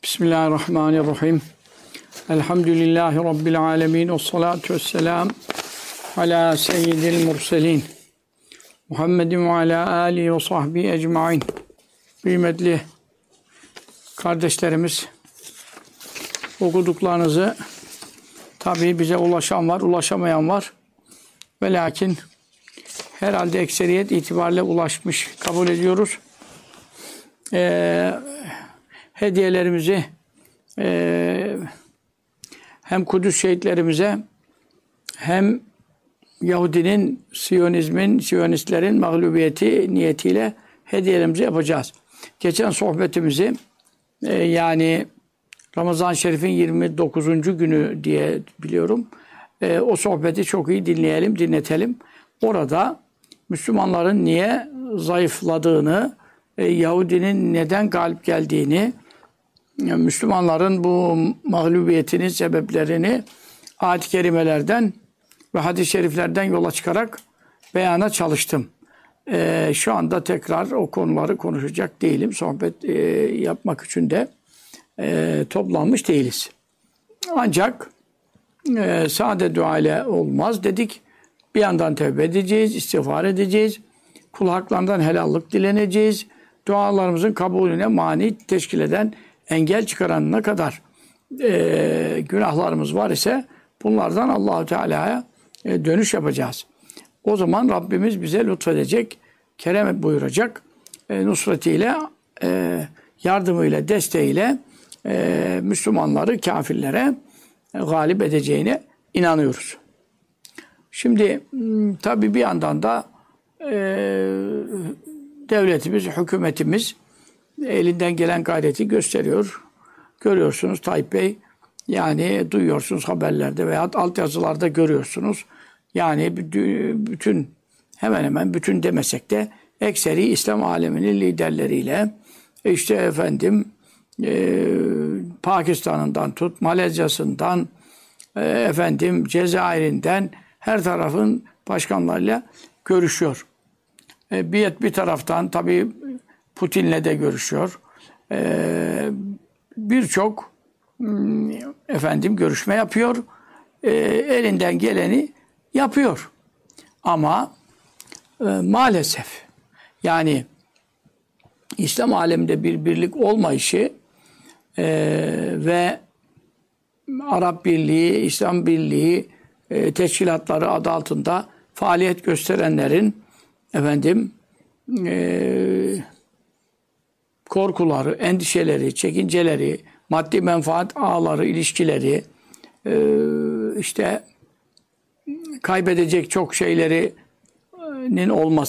Bismillahirrahmanirrahim. Elhamdülillahi Rabbil alemin. Vessalatu vesselam ala seyyidil murselin. Muhammedin ve ala alihi ve sahbihi ecmain. Kıymetli kardeşlerimiz, okuduklarınızı tabii bize ulaşan var, ulaşamayan var. Ve lakin herhalde ekseriyet itibariyle ulaşmış kabul ediyoruz. Hediyelerimizi hem Kudüs şehitlerimize hem Yahudinin, Siyonistlerin mağlubiyeti niyetiyle hediyelerimizi yapacağız. Geçen sohbetimizi yani Ramazan-ı Şerif'in 29. günü diye biliyorum. O sohbeti çok iyi dinletelim. Orada Müslümanların niye zayıfladığını, Yahudinin neden galip geldiğini, Müslümanların bu mağlubiyetinin sebeplerini ayet-i kerimelerden ve hadis-i şeriflerden yola çıkarak beyana çalıştım. Şu anda tekrar o konuları konuşacak değilim. Sohbet yapmak için de toplanmış değiliz. Ancak sade dua ile olmaz dedik. Bir yandan tevbe edeceğiz, istiğfar edeceğiz. Kul haklarından helallik dileneceğiz. Dualarımızın kabulüne mani teşkil eden, engel çıkaranına kadar günahlarımız var ise bunlardan Allah-u Teala'ya dönüş yapacağız. O zaman Rabbimiz bize lütfedecek, kerem buyuracak, nusretiyle, yardımıyla, desteğiyle Müslümanları kafirlere galip edeceğine inanıyoruz. Şimdi tabii bir yandan da devletimiz, hükümetimiz elinden gelen gayreti gösteriyor. Görüyorsunuz Tayyip Bey, yani duyuyorsunuz haberlerde veya altyazılarda görüyorsunuz. Yani hemen hemen bütün demesek de ekseri İslam aleminin liderleriyle işte efendim Pakistan'ından tut, Malezya'sından efendim Cezayir'inden her tarafın başkanlarıyla görüşüyor. Bir taraftan tabii Putin'le de görüşüyor. Birçok efendim görüşme yapıyor. Elinden geleni yapıyor. Ama maalesef yani İslam aleminde bir birlik olmayışı ve Arap Birliği, İslam Birliği teşkilatları adı altında faaliyet gösterenlerin efendim korkuları, endişeleri, çekinceleri, maddi menfaat ağları, ilişkileri, işte kaybedecek çok şeylerin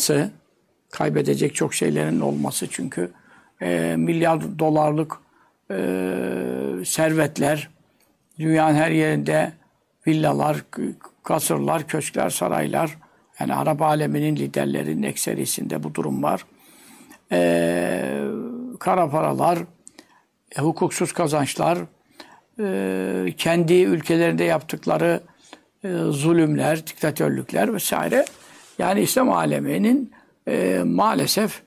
olması çünkü milyar dolarlık servetler, dünyanın her yerinde villalar, kasırlar, köşkler, saraylar, yani Arap aleminin liderlerinin ekserisinde bu durum var. Kara paralar, hukuksuz kazançlar, kendi ülkelerinde yaptıkları zulümler, diktatörlükler vesaire. Yani İslam aleminin maalesef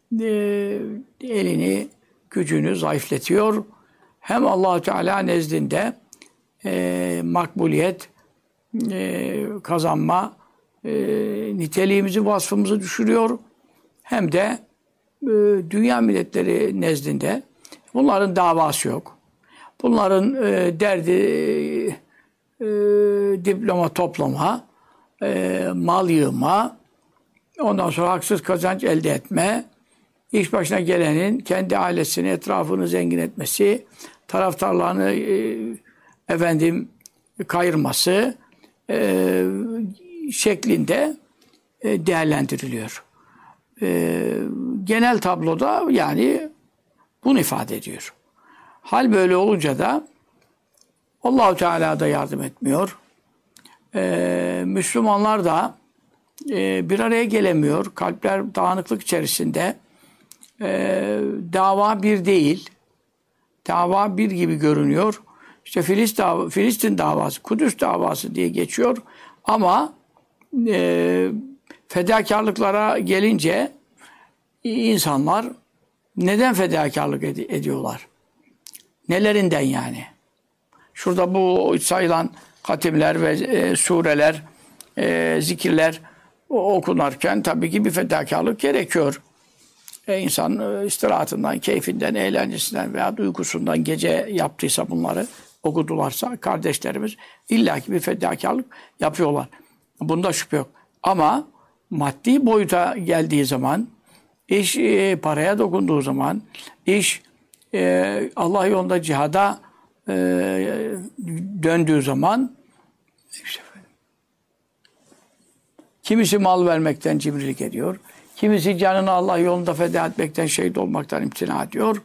elini, gücünü zayıflatıyor. Hem Allah-u Teala nezdinde makbuliyet kazanma niteliğimizi, vasfımızı düşürüyor. Hem de dünya milletleri nezdinde bunların davası yok. Bunların derdi diploma toplama, mal yığma, ondan sonra haksız kazanç elde etme, iş başına gelenin kendi ailesini, etrafını zengin etmesi, taraftarlarını efendim kayırması şeklinde değerlendiriliyor. Genel tabloda yani bunu ifade ediyor. Hal böyle olunca da Allah-u Teala da yardım etmiyor. Müslümanlar da bir araya gelemiyor. Kalpler dağınıklık içerisinde. Dava bir değil. Dava bir gibi görünüyor. İşte Filistin davası, Kudüs davası diye geçiyor. Ama fedakarlıklara gelince insanlar neden fedakarlık ediyorlar? Nelerinden yani? Şurada bu sayılan hatimler ve sureler, zikirler okunarken tabii ki bir fedakarlık gerekiyor. İnsan istirahatından, keyfinden, eğlencesinden veya uykusundan gece yaptıysa bunları okudularsa kardeşlerimiz illaki bir fedakarlık yapıyorlar. Bunda şüphe yok. Ama maddi boyuta geldiği zaman, iş paraya dokunduğu zaman, iş Allah yolunda cihada döndüğü zaman kimisi mal vermekten cimrilik ediyor. Kimisi canını Allah yolunda feda etmekten, şehit olmaktan imtina ediyor.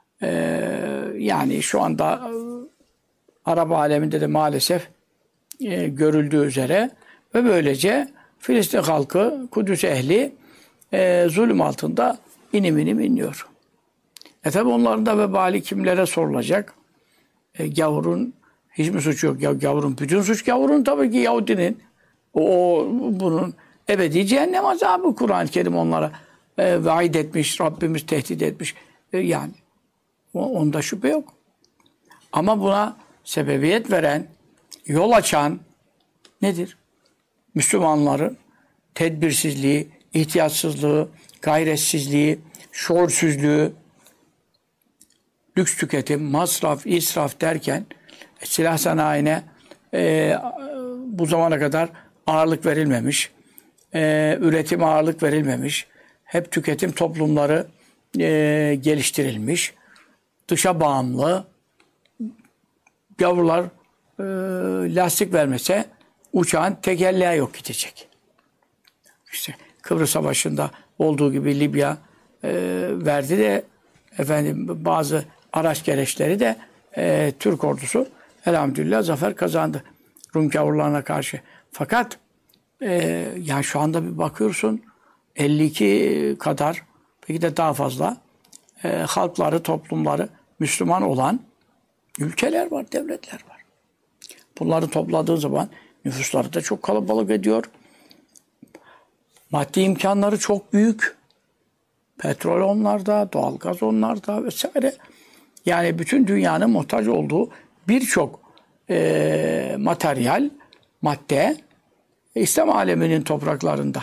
Yani şu anda Arap aleminde de maalesef görüldüğü üzere ve böylece Filistin halkı, Kudüs ehli zulüm altında inim inim inliyor. Tabi onların da vebali kimlere sorulacak? Gavurun hiç mi suçu yok? Ya gavurun bütün suç gavurun tabii ki Yahudinin. Bunun ebedi cehennem azabı Kur'an-ı Kerim onlara vaid etmiş, Rabbimiz tehdit etmiş. Yani onda şüphe yok. Ama buna sebebiyet veren, yol açan nedir? Müslümanların tedbirsizliği, ihtiyatsızlığı, gayretsizliği, şuursuzluğu, lüks tüketim, masraf, israf derken silah sanayine bu zamana kadar ağırlık verilmemiş, üretim ağırlık verilmemiş, hep tüketim toplumları geliştirilmiş, dışa bağımlı, gavurlar lastik vermese uçağın tekerleği yok gidecek. İşte Kıbrıs Savaşı'nda olduğu gibi Libya verdi de bazı araç gereçleri de Türk ordusu elhamdülillah zafer kazandı Rum gavurlarına karşı. Fakat yani şu anda bir bakıyorsun 52 kadar belki de daha fazla halkları, toplumları Müslüman olan ülkeler var, devletler var. Bunları topladığı zaman nüfusları da çok kalabalık ediyor. Maddi imkanları çok büyük. Petrol onlarda, doğalgaz onlarda vesaire. Yani bütün dünyanın muhtaç olduğu birçok materyal, madde İslam aleminin topraklarında.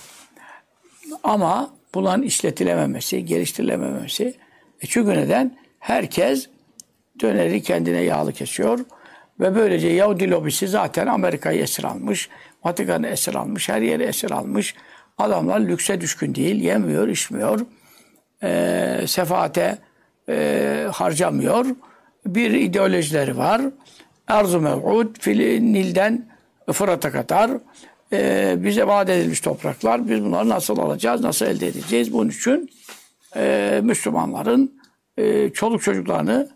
Ama bunların işletilememesi, geliştirilememesi. Çünkü neden? Herkes döneri kendine yağlı kesiyor. Ve böylece Yahudi lobisi zaten Amerika'yı esir almış, Vatikan'ı esir almış, her yeri esir almış. Adamlar lükse düşkün değil, yemiyor, içmiyor, sefaate harcamıyor. Bir ideolojileri var. Arz-ı mev'ud, Nil'den Fırat'a kadar bize vaat edilmiş topraklar. Biz bunları nasıl alacağız, nasıl elde edeceğiz? Bunun için Müslümanların çoluk çocuklarını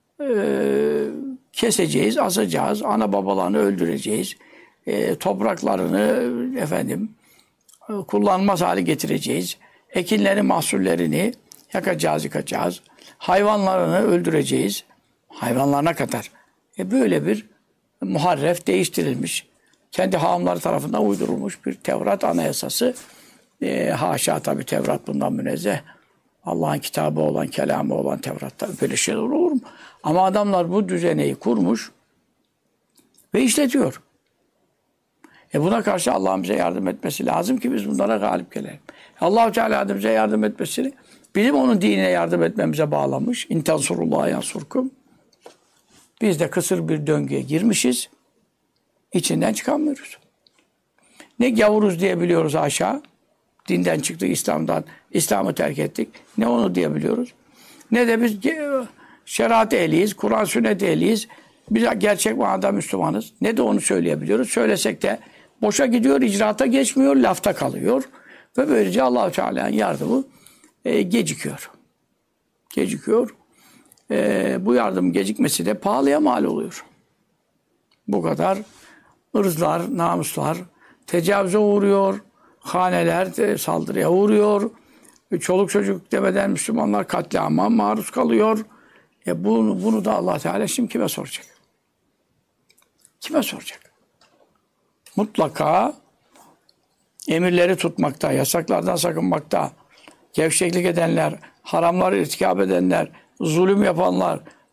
keseceğiz, asacağız, ana babalarını öldüreceğiz, topraklarını kullanılmaz hale getireceğiz, ekinlerin mahsullerini yakacağız, yıkacağız, hayvanlarını öldüreceğiz, hayvanlarına kadar. Böyle bir muharref değiştirilmiş, kendi hahamları tarafından uydurulmuş bir Tevrat anayasası. Haşa tabii Tevrat bundan münezzeh. Allah'ın kitabı olan, kelamı olan Tevrat'ta böyle şeyler olur mu? Ama adamlar bu düzeneyi kurmuş ve işletiyor. Buna karşı Allah'ın bize yardım etmesi lazım ki biz bunlara galip gelelim. Allah-u Teala bize yardım etmesini bizim onun dinine yardım etmemize bağlamış. İntansurullaha yansurkum. Biz de kısır bir döngüye girmişiz. İçinden çıkamıyoruz. Ne gavuruz diyebiliyoruz aşağı. Dinden çıktık, İslam'ı terk ettik. Ne onu diyebiliyoruz. Ne de biz şeriat ehliyiz, Kur'an sünnet ehliyiz. Biz gerçek manada Müslümanız. Ne de onu söyleyebiliyoruz. Söylesek de boşa gidiyor, icraata geçmiyor, lafta kalıyor. Ve böylece Allah-u Teala'nın yardımı gecikiyor. Gecikiyor. Bu yardım gecikmesi de pahalıya mal oluyor. Bu kadar ırzlar, namuslar tecavüze uğruyor. Haneler saldırıya uğruyor. Çoluk çocuk demeden Müslümanlar katliama maruz kalıyor. Bunu da Allah Teala şimdi kime soracak? Kime soracak? Mutlaka emirleri tutmakta, yasaklardan sakınmakta, gevşeklik edenler, haramları irtikap edenler, zulüm yapanlar,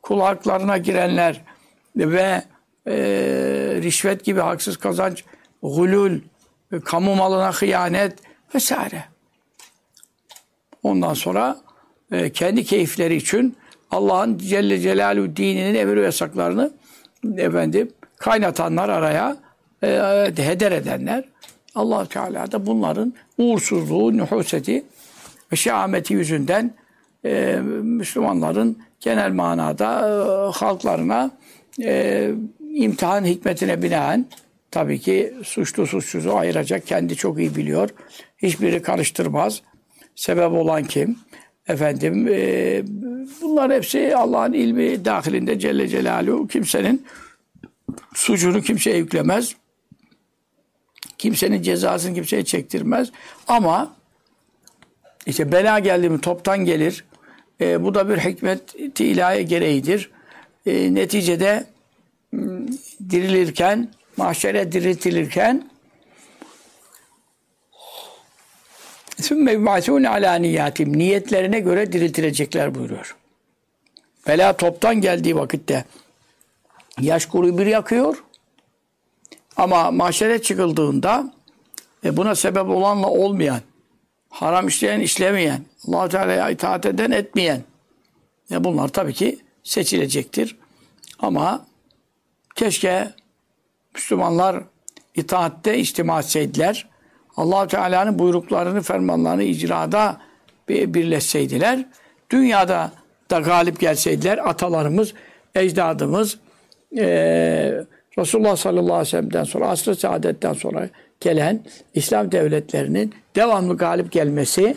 kul haklarına girenler ve rişvet gibi haksız kazanç, gulul, kamu malına hıyanet vesaire. Ondan sonra kendi keyifleri için Allah'ın Celle Celaluhu dininin emir ve yasaklarını kaynatanlar araya heder edenler. Allah Teala da bunların uğursuzluğu, nühuseti ve şehameti yüzünden Müslümanların genel manada halklarına imtihan hikmetine binaen tabii ki suçlu suçsuzu ayıracak. Kendi çok iyi biliyor. Hiçbiri karıştırmaz. Sebep olan kim? Bunlar hepsi Allah'ın ilmi dahilinde Celle Celaluhu. Kimsenin suçunu kimseye yüklemez. Kimsenin cezasını kimseye çektirmez. Ama işte bela geldi mi toptan gelir. Bu da bir hikmet-i ilahi gereğidir. Neticede dirilirken, mahşere diriltilirken ثُمَّ يُبْعَثُونَ عَلَى نِيَّاتِهِمْ niyetlerine göre diriltilecekler buyuruyor. Bela toptan geldiği vakitte yaş kuru bir yakıyor. Ama mahşere çıkıldığında buna sebep olanla olmayan, haram işleyen, işlemeyen, Allah-u Teala'ya itaat eden, etmeyen bunlar tabii ki seçilecektir. Ama keşke Müslümanlar itaatte içtima etseydiler. Allah-u Teala'nın buyruklarını, fermanlarını icrada birleşseydiler. Dünyada da galip gelseydiler. Atalarımız, ecdadımız, Resulullah sallallahu aleyhi ve sellem'den sonra, asr-ı saadetten sonra gelen İslam devletlerinin devamlı galip gelmesi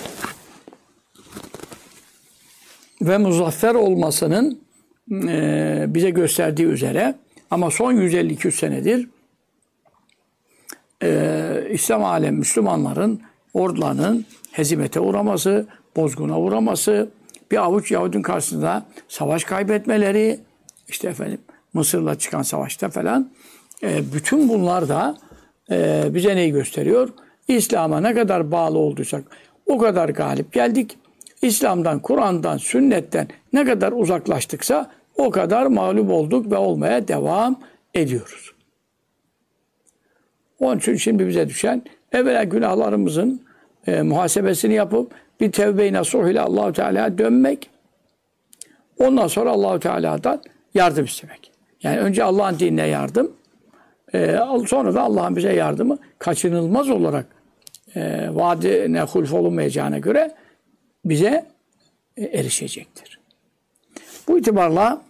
ve muzaffer olmasının bize gösterdiği üzere ama son 152 senedir İslam alemi Müslümanların ordularının hezimete uğraması, bozguna uğraması, bir avuç Yahudinin karşısında savaş kaybetmeleri, Mısır'la çıkan savaşta falan, bütün bunlar da bize neyi gösteriyor? İslam'a ne kadar bağlı olduysak o kadar galip geldik. İslam'dan, Kur'an'dan, sünnetten ne kadar uzaklaştıksa o kadar mağlup olduk ve olmaya devam ediyoruz. Onun için şimdi bize düşen evvela günahlarımızın muhasebesini yapıp bir tevbe-i nasuh ile Allah-u Teala'ya dönmek. Ondan sonra Allah-u Teala'dan yardım istemek. Yani önce Allah'ın dinine yardım, sonra da Allah'ın bize yardımı kaçınılmaz olarak vaadine hulf olunmayacağına göre bize erişecektir. Bu itibarla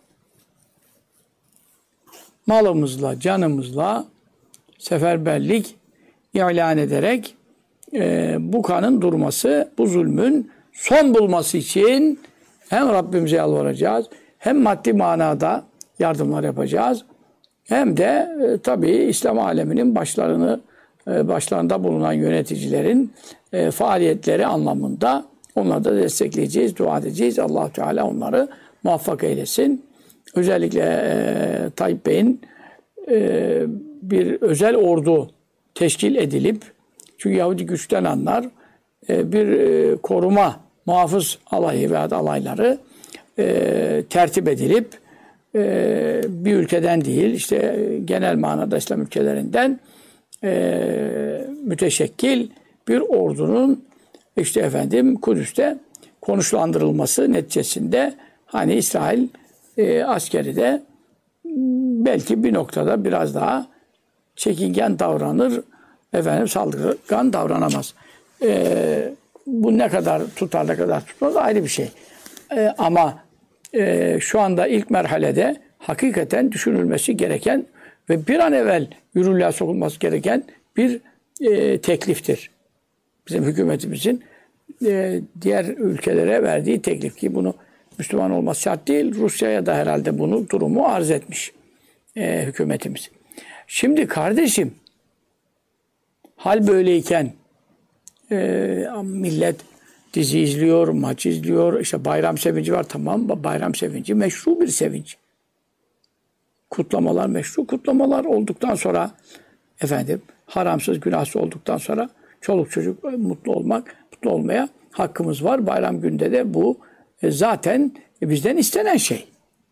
malımızla, canımızla seferberlik ilan ederek bu kanın durması, bu zulmün son bulması için hem Rabbimize yalvaracağız, hem maddi manada yardımlar yapacağız, hem de tabii İslam aleminin başlarında bulunan yöneticilerin faaliyetleri anlamında onları da destekleyeceğiz, dua edeceğiz. Allah-u Teala onları muvaffak eylesin. Özellikle Tayyip Bey'in bir özel ordu teşkil edilip, çünkü Yahudi güçten anlar, bir koruma, muhafız alayı veya alayları tertip edilip bir ülkeden değil, genel manada İslam ülkelerinden müteşekkil bir ordunun Kudüs'te konuşlandırılması neticesinde İsrail askeri de belki bir noktada biraz daha çekingen davranır, saldırgan davranamaz. Bu ne kadar tutar, ne kadar tutmaz ayrı bir şey. Ama şu anda ilk merhalede hakikaten düşünülmesi gereken ve bir an evvel yürürlüğe sokulması gereken bir tekliftir. Bizim hükümetimizin diğer ülkelere verdiği teklif, ki bunu Müslüman olması şart değil, Rusya'ya da herhalde bunu durumu arz etmiş hükümetimiz. Şimdi kardeşim, hal böyleyken millet dizi izliyor, maç izliyor, bayram sevinci var, tamam, bayram sevinci meşru bir sevinç. Kutlamalar meşru kutlamalar olduktan sonra haramsız, günahsız olduktan sonra çoluk çocuk mutlu olmaya hakkımız var. Bayram günde de bu zaten bizden istenen şey.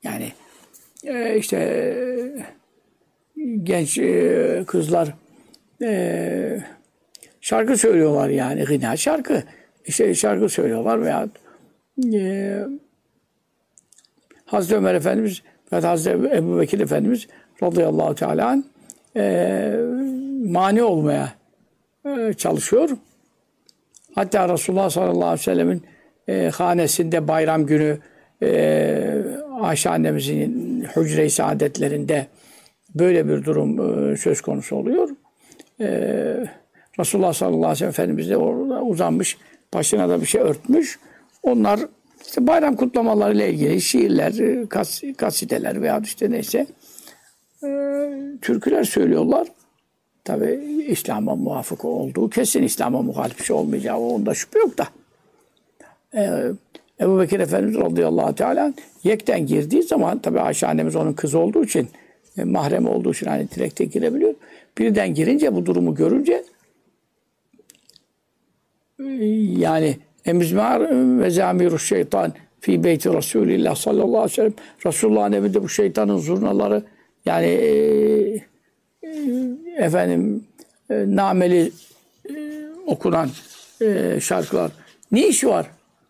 Yani işte genç kızlar şarkı söylüyorlar yani. Gına şarkı. İşte şarkı söylüyorlar veya Hazreti Ömer Efendimiz ve Hazreti Ebu Bekir Efendimiz radıyallahu teala anh, mani olmaya çalışıyor. Hatta Resulullah sallallahu aleyhi ve sellemin hanesinde bayram günü Ayşe annemizin hücre-i saadetlerinde böyle bir durum söz konusu oluyor. Resulullah sallallahu aleyhi ve sellem Efendimiz de orada uzanmış, başına da bir şey örtmüş. Onlar işte bayram kutlamalarıyla ilgili şiirler, kasideler veya işte neyse türküler söylüyorlar. Tabi İslam'a muvafık olduğu kesin, İslam'a muhalif bir şey olmayacağı onda şüphe yok da. Ebu Bekir Efendimiz radıyallahu teala yekten girdiği zaman tabi Ayşe annemiz onun kızı olduğu için mahrem olduğu için hani direkte girebiliyor. Birden girince bu durumu görünce yani emizmar ve zamiru şeytan fi beyti Resulillah sallallahu aleyhi ve sellem Resulullah'ın evinde bu şeytanın zurnaları yani nameli okunan şarkılar ne işi var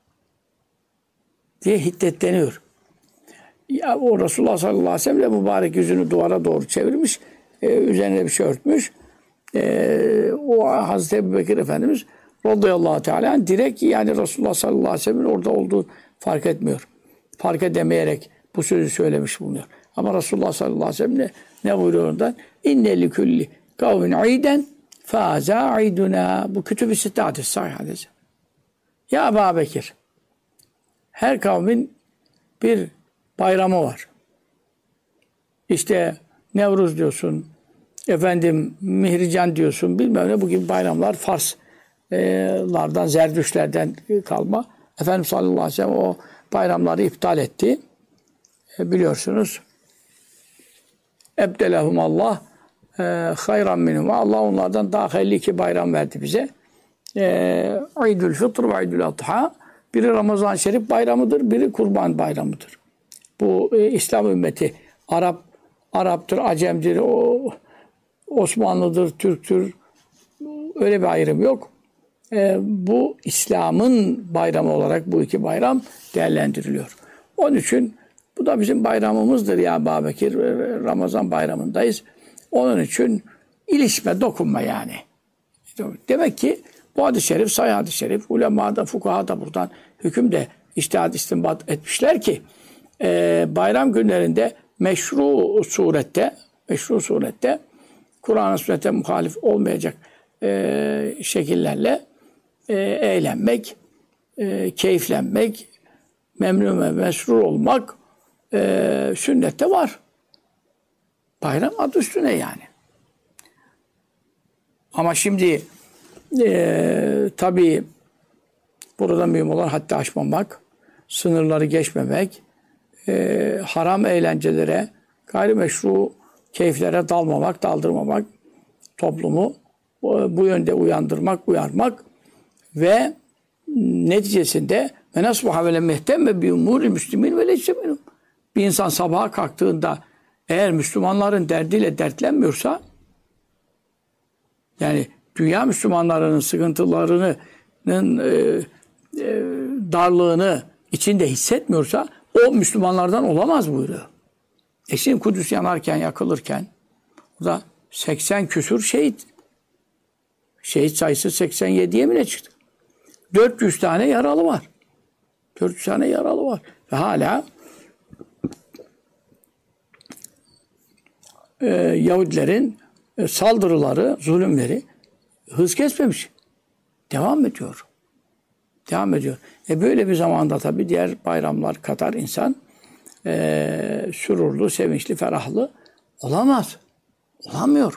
diye hiddetleniyor. Ya o Resulullah sallallahu aleyhi ve sellem mübarek yüzünü duvara doğru çevirmiş, üzerine bir şey örtmüş. O Hazreti Ebu Bekir Efendimiz radıyallahu teala direkt yani Resulullah sallallahu aleyhi ve sellem'in orada olduğu fark etmiyor. Fark edemeyerek bu sözü söylemiş bulunuyor. Ama Resulullah sallallahu aleyhi ve sellem ne buyuruyor ondan? İnne likulli kavmin iden faza iduna. Bu kütüb-i sitte hadis, sahih hadis. Ya Ebu Bekir, her kavmin bir bayramı var. İşte Nevruz diyorsun, Mihrican diyorsun, bilmem ne bu gibi bayramlar Farslardan, Zerdüşlerden kalma. Efendimiz sallallahu aleyhi ve sellem o bayramları iptal etti. Biliyorsunuz. Ebdelehum Allah hayran minhum. Allah onlardan daha hayırlı iki bayram verdi bize. İdül Fıtr ve İdül Adha. Biri Ramazan-ı Şerif bayramıdır, biri Kurban bayramıdır. Bu İslam ümmeti Arap'tır, Acem'dir, Osmanlı'dır, Türk'tür. Öyle bir ayrım yok. Bu İslam'ın bayramı olarak bu iki bayram değerlendiriliyor. Onun için bu da bizim bayramımızdır ya Ebu Bekir. Ramazan bayramındayız. Onun için ilişme, dokunma yani. Demek ki bu hadis-i şerif, sahih hadis-i şerif, ulema da, fukaha da buradan hüküm de içtihat istinbat etmişler ki bayram günlerinde meşru surette Kur'an-ı sünnete muhalif olmayacak şekillerle eğlenmek, keyiflenmek, memnun ve mesrur olmak sünnette var. Bayram adı üstüne yani. Ama şimdi tabii burada mühim olan haddi aşmamak, sınırları geçmemek, haram eğlencelere, gayrimeşru keyiflere daldırmamak, toplumu bu yönde uyarmak ve neticesinde ve nasbuha ve mehtem ve bi umuri müslimin ve leyse minhum. Bir insan sabaha kalktığında eğer Müslümanların derdiyle dertlenmiyorsa yani dünya Müslümanlarının sıkıntılarının darlığını içinde hissetmiyorsa o Müslümanlardan olamaz buyuruyor. Şimdi Kudüs yanarken, yakılırken o da 80 küsur şehit. Şehit sayısı 87'ye mi ne çıktı? 400 tane yaralı var. 400 tane yaralı var. Ve hala Yahudilerin saldırıları, zulümleri hız kesmemiş. Devam ediyor. Böyle bir zamanda tabii diğer bayramlar kadar insan sürurlu, sevinçli, ferahlı olamaz. Olamıyor.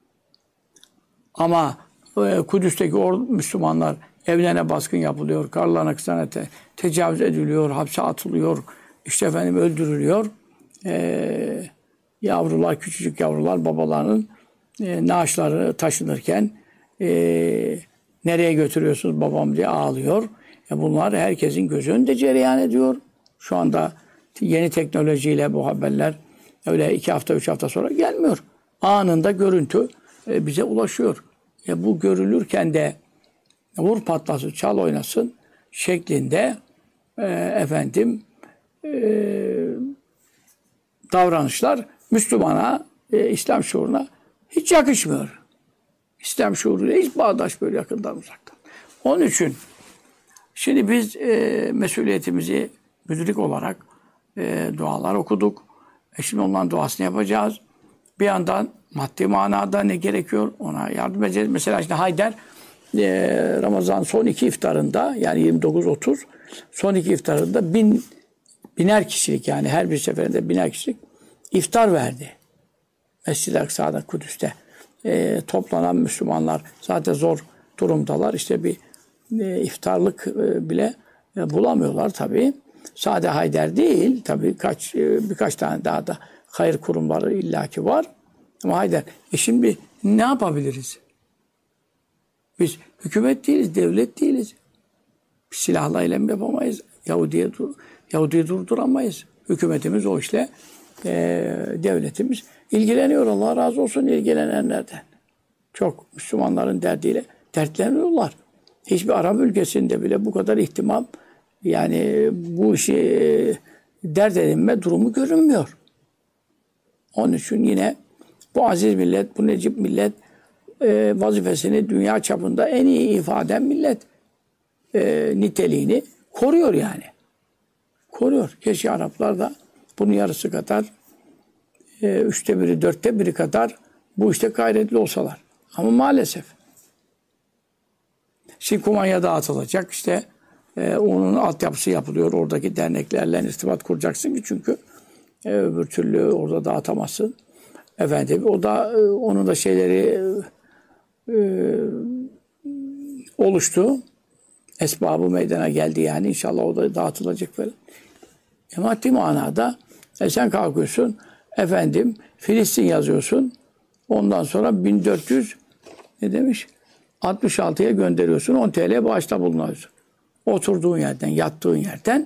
Ama Kudüs'teki Müslümanlar evlerine baskın yapılıyor, karlarına kısana tecavüz ediliyor, hapse atılıyor, öldürülüyor. Yavrular, küçücük yavrular babalarının naaşları taşınırken nereye götürüyorsunuz babam diye ağlıyor. Bunlar herkesin göz önünde cereyan ediyor. Şu anda yeni teknolojiyle bu haberler öyle 2 hafta, 3 hafta sonra gelmiyor. Anında görüntü bize ulaşıyor. Bu görülürken de vur patlasın, çal oynasın şeklinde davranışlar Müslümana, İslam şuuruna hiç yakışmıyor. İslam şuuruyla hiç bağdaş böyle yakından uzaktan. Onun için şimdi biz mesuliyetimizi müdrik olarak dualar okuduk. Şimdi onların duasını yapacağız. Bir yandan maddi manada ne gerekiyor ona yardım edeceğiz. Mesela işte Haydar Ramazan son 2 iftarında yani 29-30 son 2 iftarında biner kişilik yani her bir seferinde 1000'er kişilik iftar verdi. Mescid-i Aksa'da, Kudüs'te toplanan Müslümanlar zaten zor durumdalar. İşte bir iftarlık bile bulamıyorlar tabii. Sade Haydar değil tabii birkaç tane daha da hayır kurumları illaki var. Ama Haydar. Şimdi ne yapabiliriz? Biz hükümet değiliz, devlet değiliz. Silahla eylem yapamayız. Yahudi'yi durduramayız. Hükümetimiz o işle devletimiz ilgileniyor. Allah razı olsun ilgilenenlerden. Çok Müslümanların derdiyle dertleniyorlar. Hiçbir Arap ülkesinde bile bu kadar ihtimam yani bu işi dert edinme durumu görünmüyor. Onun için yine bu aziz millet, bu necip millet vazifesini dünya çapında en iyi ifade millet niteliğini koruyor yani. Koruyor. Keşke Araplar da bunun yarısı kadar 3'te 1'i, 4'te 1'i kadar bu işte gayretli olsalar. Ama maalesef. Şimdi kumanya dağıtılacak. İşte onun altyapısı yapılıyor. Oradaki derneklerle irtibat kuracaksın ki çünkü öbür türlü orada dağıtamazsın. O da onun da şeyleri oluştu. Esbabı meydana geldi yani. İnşallah o da dağıtılacak böyle. Maddi manada sen kalkıyorsun Filistin yazıyorsun. Ondan sonra 1400 ne demiş? 66'ya gönderiyorsun. 10 TL bağışta bulunuyorsun. Oturduğun yerden, yattığın yerden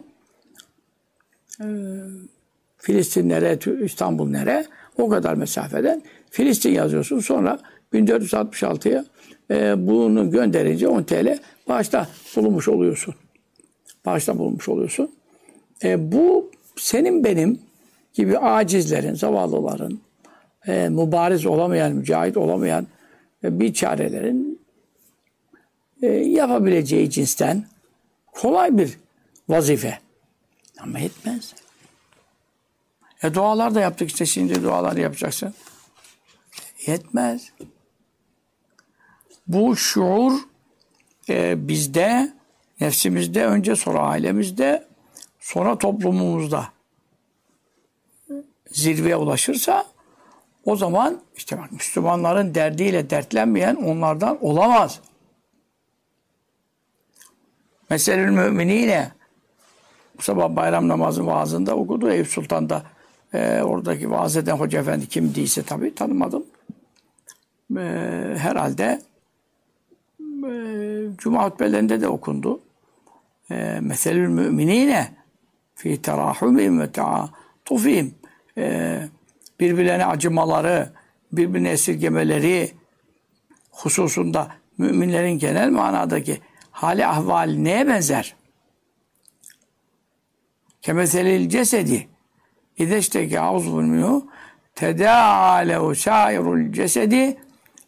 Filistin nere, İstanbul nere? O kadar mesafeden Filistin yazıyorsun. Sonra 1466'ya bunu gönderince 10 TL bağışta bulunmuş oluyorsun. Bağışta bulunmuş oluyorsun. Bu senin benim gibi acizlerin, zavallıların, mübariz olamayan, mücahit olamayan biçarelerin yapabileceği cinsten kolay bir vazife. Ama yetmez. Dualar da yaptık işte şimdi dualar yapacaksın. Yetmez. Bu şuur bizde, nefsimizde, önce sonra ailemizde, sonra toplumumuzda zirveye ulaşırsa o zaman işte bak Müslümanların derdiyle dertlenmeyen onlardan olamaz. Meselül müminine bu sabah bayram namazı vaazında okudu. Eyüp Sultan'da oradaki vaaz eden hoca efendi kimdiyse tabii tanımadım. Herhalde Cuma hutbelerinde de okundu. Meselül müminine fi terahumihim ve teatufihim birbirlerine acımaları, birbirine esirgemeleri hususunda müminlerin genel manadaki hali ahvali neye benzer? Kemeselil cesedi İzeşteki avzun minhu tedâlehu sâirul cesedi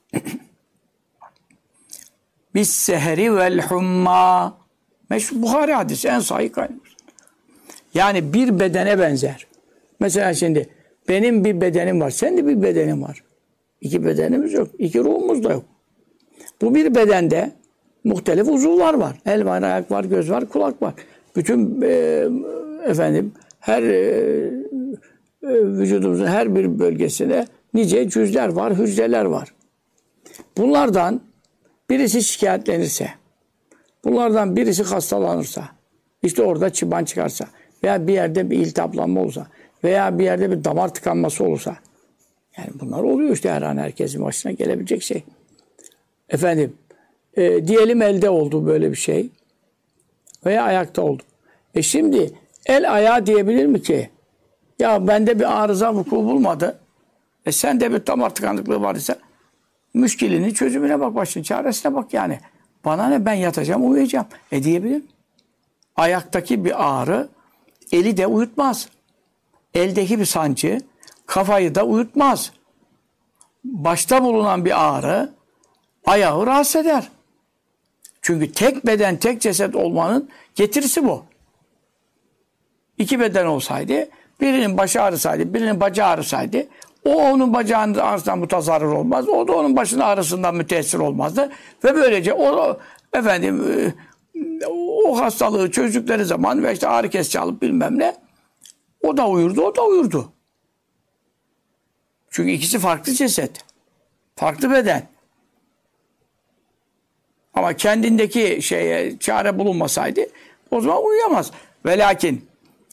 bis seheri vel humma. Buhari hadisi en sahih kaynağı. Yani bir bedene benzer. Mesela şimdi benim bir bedenim var, senin de bir bedenin var. 2 bedenimiz yok, 2 ruhumuz da yok. Bu bir bedende muhtelif uzuvlar var. El var, ayak var, göz var, kulak var. Bütün her vücudumuzun her bir bölgesine nice cüzler var, hücreler var. Bunlardan birisi şikayetlenirse, bunlardan birisi hastalanırsa, işte orada çıban çıkarsa veya bir yerde bir iltihaplanma olsa veya bir yerde bir damar tıkanması olursa, yani bunlar oluyor işte her an herkesin başına gelebilecek şey. Diyelim elde oldu böyle bir şey veya ayakta oldu. Şimdi el ayağı diyebilir mi ki Ya bende bir arıza vuku bulmadı. Sende bir damar tıkanıklığı var ise müşkilinin çözümüne bak, başın çaresine bak yani. Bana ne, ben yatacağım, uyuyacağım. Diyebilir. Ayaktaki bir ağrı eli de uyutmaz. Eldeki bir sancı kafayı da uyutmaz. Başta bulunan bir ağrı ayağı rahatsız eder. Çünkü tek beden, tek ceset olmanın getirisi bu. İki beden olsaydı, birinin başı ağrısaydı, birinin bacağı ağrısaydı, o onun bacağının ağrısından mutazarrır olmaz, o da onun başının ağrısından müteessir olmazdı. Ve böylece o o hastalığı çözdükleri zaman ve işte ağrı kesici alıp bilmem ne, o da uyurdu, o da uyurdu. Çünkü ikisi farklı ceset. Farklı beden. Ama kendindeki şeye çare bulunmasaydı o zaman uyuyamaz. Ve lakin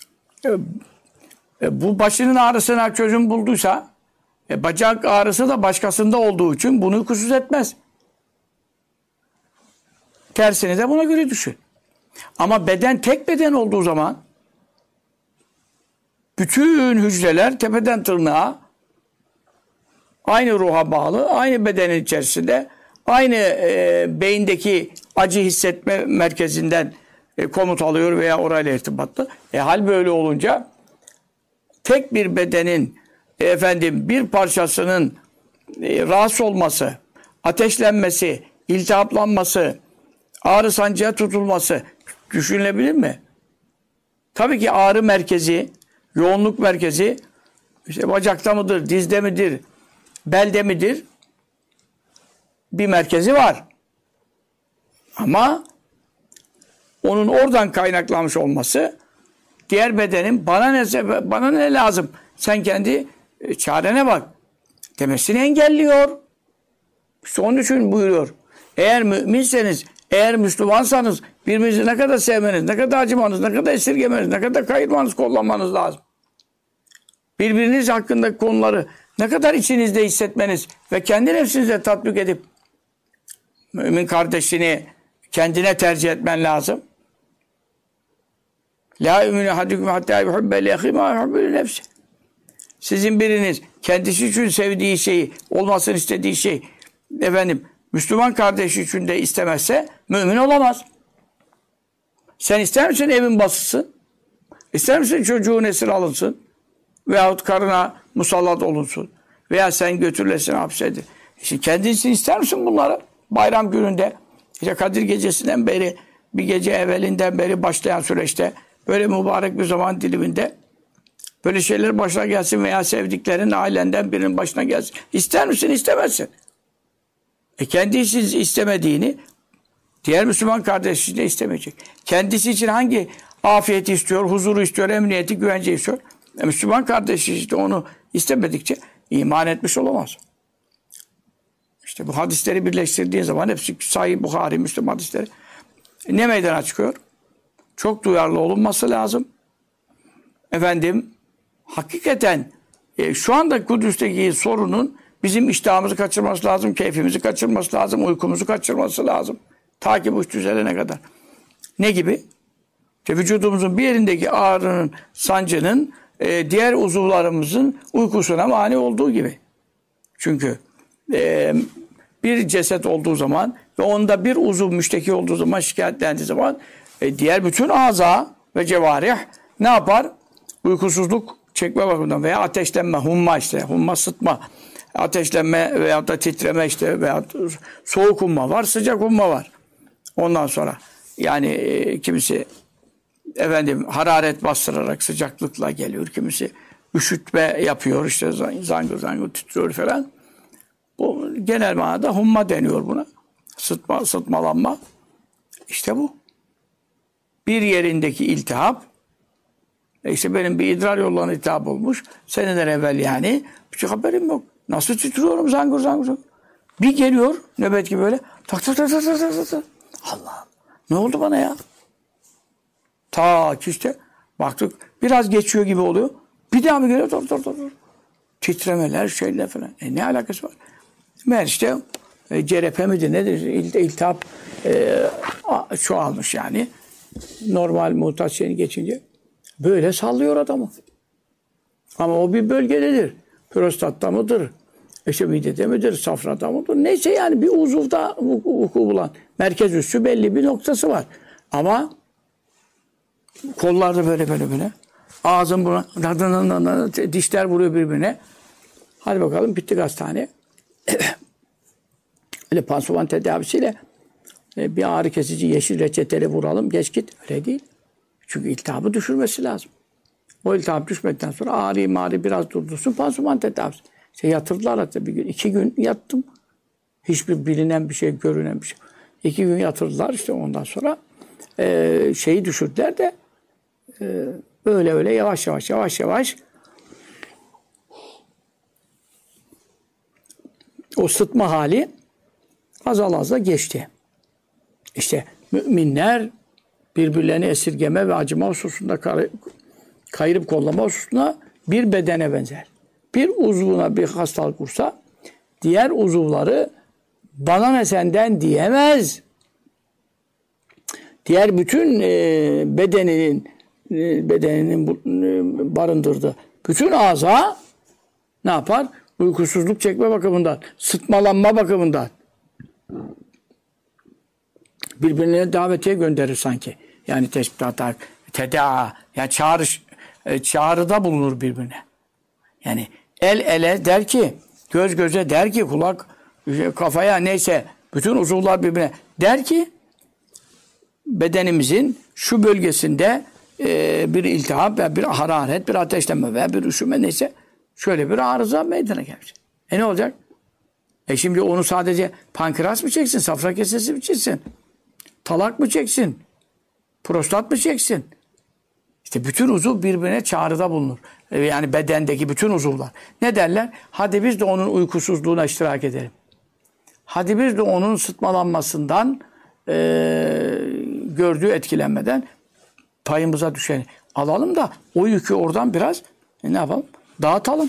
bu başının ağrısına çözüm bulduysa bacak ağrısı da başkasında olduğu için bunu uykusuz etmez. Tersini de buna göre düşün. Ama beden tek beden olduğu zaman bütün hücreler tepeden tırnağa aynı ruha bağlı, aynı bedenin içerisinde, aynı beyindeki acı hissetme merkezinden komut alıyor veya orayla irtibatlı. Hal böyle olunca tek bir bedenin bir parçasının rahatsız olması, ateşlenmesi, iltihaplanması, ağrı sancıya tutulması düşünülebilir mi? Tabii ki ağrı merkezi, yoğunluk merkezi işte bacakta mıdır, dizde midir, belde midir? Bir merkezi var. Ama onun oradan kaynaklanmış olması diğer bedenin bana ne lazım? Sen kendi çarene bak demesini engelliyor. İşte onun için buyuruyor. Eğer müminseniz, eğer Müslümansanız birbirinizi ne kadar sevmeniz, ne kadar acımanız, ne kadar esirgemeniz, ne kadar kayırmanız, kollanmanız lazım. Birbiriniz hakkındaki konuları ne kadar içinizde hissetmeniz ve kendi nefsinizde tatbik edip mümin kardeşini kendine tercih etmen lazım. La yu'minu ahadukum hatta yuhibbe li ahihi ma yuhibbu li nefsi. Sizin biriniz kendisi için sevdiği şeyi, olmasını istediği şey Müslüman kardeşi için de istemezse mümin olamaz. Sen ister misin evin basılsın? İster misin çocuğun esir alınsın? Veyahut karına musallat olunsun? Veya sen götürülesin, hapsedin. Şimdi kendin için ister misin bunları? Bayram gününde, işte Kadir gecesinden beri, bir gece evvelinden beri başlayan süreçte, böyle mübarek bir zaman diliminde böyle şeyler başına gelsin veya sevdiklerin ailenden birinin başına gelsin. İster misin, istemezsin. Kendisi istemediğini diğer Müslüman kardeşi de istemeyecek. Kendisi için hangi afiyeti istiyor, huzuru istiyor, emniyeti, güvence istiyor. Müslüman kardeşi işte onu istemedikçe iman etmiş olamaz. İşte bu hadisleri birleştirdiği zaman hepsi Sahih Buhari, Müslüm hadisleri ne meydana çıkıyor? Çok duyarlı olunması lazım. Hakikaten şu anda Kudüs'teki sorunun bizim iştahımızı kaçırması lazım, keyfimizi kaçırması lazım, uykumuzu kaçırması lazım. Ta ki bu iş düzelene kadar. Ne gibi? İşte vücudumuzun bir yerindeki ağrının, sancının diğer uzuvlarımızın uykusuna mani olduğu gibi. Çünkü bir ceset olduğu zaman ve onda bir uzuv müşteki olduğu zaman, şikayetlendiği zaman diğer bütün aza ve cevarih ne yapar? Uykusuzluk çekme bakımından veya ateşlenme, humma işte, humma sıtma, ateşlenme veya da titreme işte veya soğuk humma var, sıcak humma var. Ondan sonra yani kimisi hararet bastırarak sıcaklıkla geliyor, kimisi üşütme yapıyor işte zangır zangır titriyor falan. Bu genel manada humma deniyor buna. Sıtmalanma. İşte bu. Bir yerindeki iltihap, işte benim bir idrar yollarına iltihap olmuş. Seneden evvel yani. Hiç haberim yok. Nasıl titriyorum zangır zangır. Bir geliyor nöbet gibi böyle. Tak tak tak tak tak tak. Allah. Ne oldu bana ya? Ta ki işte baktık biraz geçiyor gibi oluyor. Bir daha mı geliyor? Dur. Titremeler şeyler falan. Ne alakası var? Meğer işte CRP midir nedir? İltihap çoğalmış yani. Normal muhtaç şeyini geçince. Böyle sallıyor adamı. Ama o bir bölgededir. Prostatta mıdır? İşte midede midir? Safrada mıdır? Neyse yani bir uzuvda vuku bulan merkez üssü belli bir noktası var. Ama kollarda böyle. Ağzın buna, dişler vuruyor birbirine. Hadi bakalım bittik hastane. Öyle pansuman tedavisiyle bir ağrı kesici yeşil reçeteli vuralım geç git. Öyle değil. Çünkü iltihabı düşürmesi lazım. O iltihap düşmekten sonra ağrıyı biraz durdursun pansuman tedavisi. İşte yatırdılar hatta bir gün. 2 gün yattım. Hiçbir bilinen bir şey, görünen bir şey. 2 gün yatırdılar işte ondan sonra şeyi düşürdüler de öyle yavaş o sıtma hali azal geçti. İşte müminler birbirlerini esirgeme ve acıma hususunda kayırıp kollama hususunda bir bedene benzer. Bir uzvuna bir hastalık vursa diğer uzuvları bana ne senden diyemez. Diğer bütün bedeninin barındırdığı bütün ağza ne yapar? Uykusuzluk çekme bakımından, sıtmalanma bakımından birbirine davetiye gönderir sanki. Yani teşbihat, tedaa, yani çağrıda bulunur birbirine. Yani el ele der ki, göz göze der ki, kulak kafaya neyse bütün uzuvlar birbirine der ki bedenimizin şu bölgesinde bir iltihap ve bir hararet, bir ateşlenme veya bir üşüme neyse şöyle bir arıza meydana gelmiş. Ne olacak? Şimdi onu sadece pankreas mı çeksin, safra kesesi mi çeksin, talak mı çeksin, prostat mı çeksin? İşte bütün uzuv birbirine çağrıda bulunur. Yani bedendeki bütün uzuvlar. Ne derler? Hadi biz de onun uykusuzluğuna iştirak edelim. Hadi biz de onun sıtmalanmasından gördüğü etkilenmeden payımıza düşeni alalım da o yükü oradan biraz ne yapalım? Dağıtalım.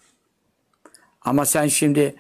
Ama sen şimdi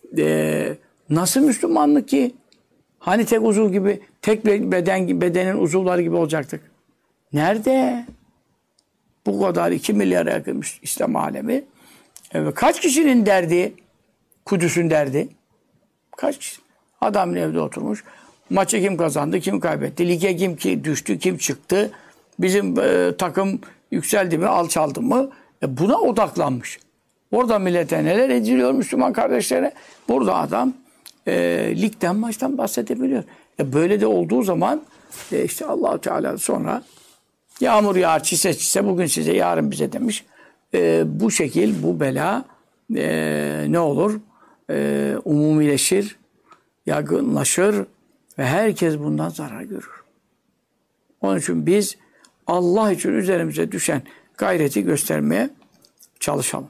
nasıl Müslümanlık ki? Hani tek uzuv gibi, tek bedenin uzuvları gibi olacaktık. Nerede? Bu kadar 2 milyara yakın İslam alemi. Kaç kişinin derdi? Kudüs'ün derdi. Kaç kişi? Adam evde oturmuş. Maçı kim kazandı, kim kaybetti? Lige kim düştü, kim çıktı? Bizim takım yükseldi mi, alçaldı mı? Buna odaklanmış. Orada millete neler ediliyor Müslüman kardeşlere? Burada adam ligden, maçtan bahsedebiliyor. Böyle de olduğu zaman işte Allah-u Teala sonra yağmur yağar, çise bugün size, yarın bize demiş. Bu şekil, bu bela ne olur? Umumileşir, yaygınlaşır ve herkes bundan zarar görür. Onun için biz Allah için üzerimize düşen gayreti göstermeye çalışalım.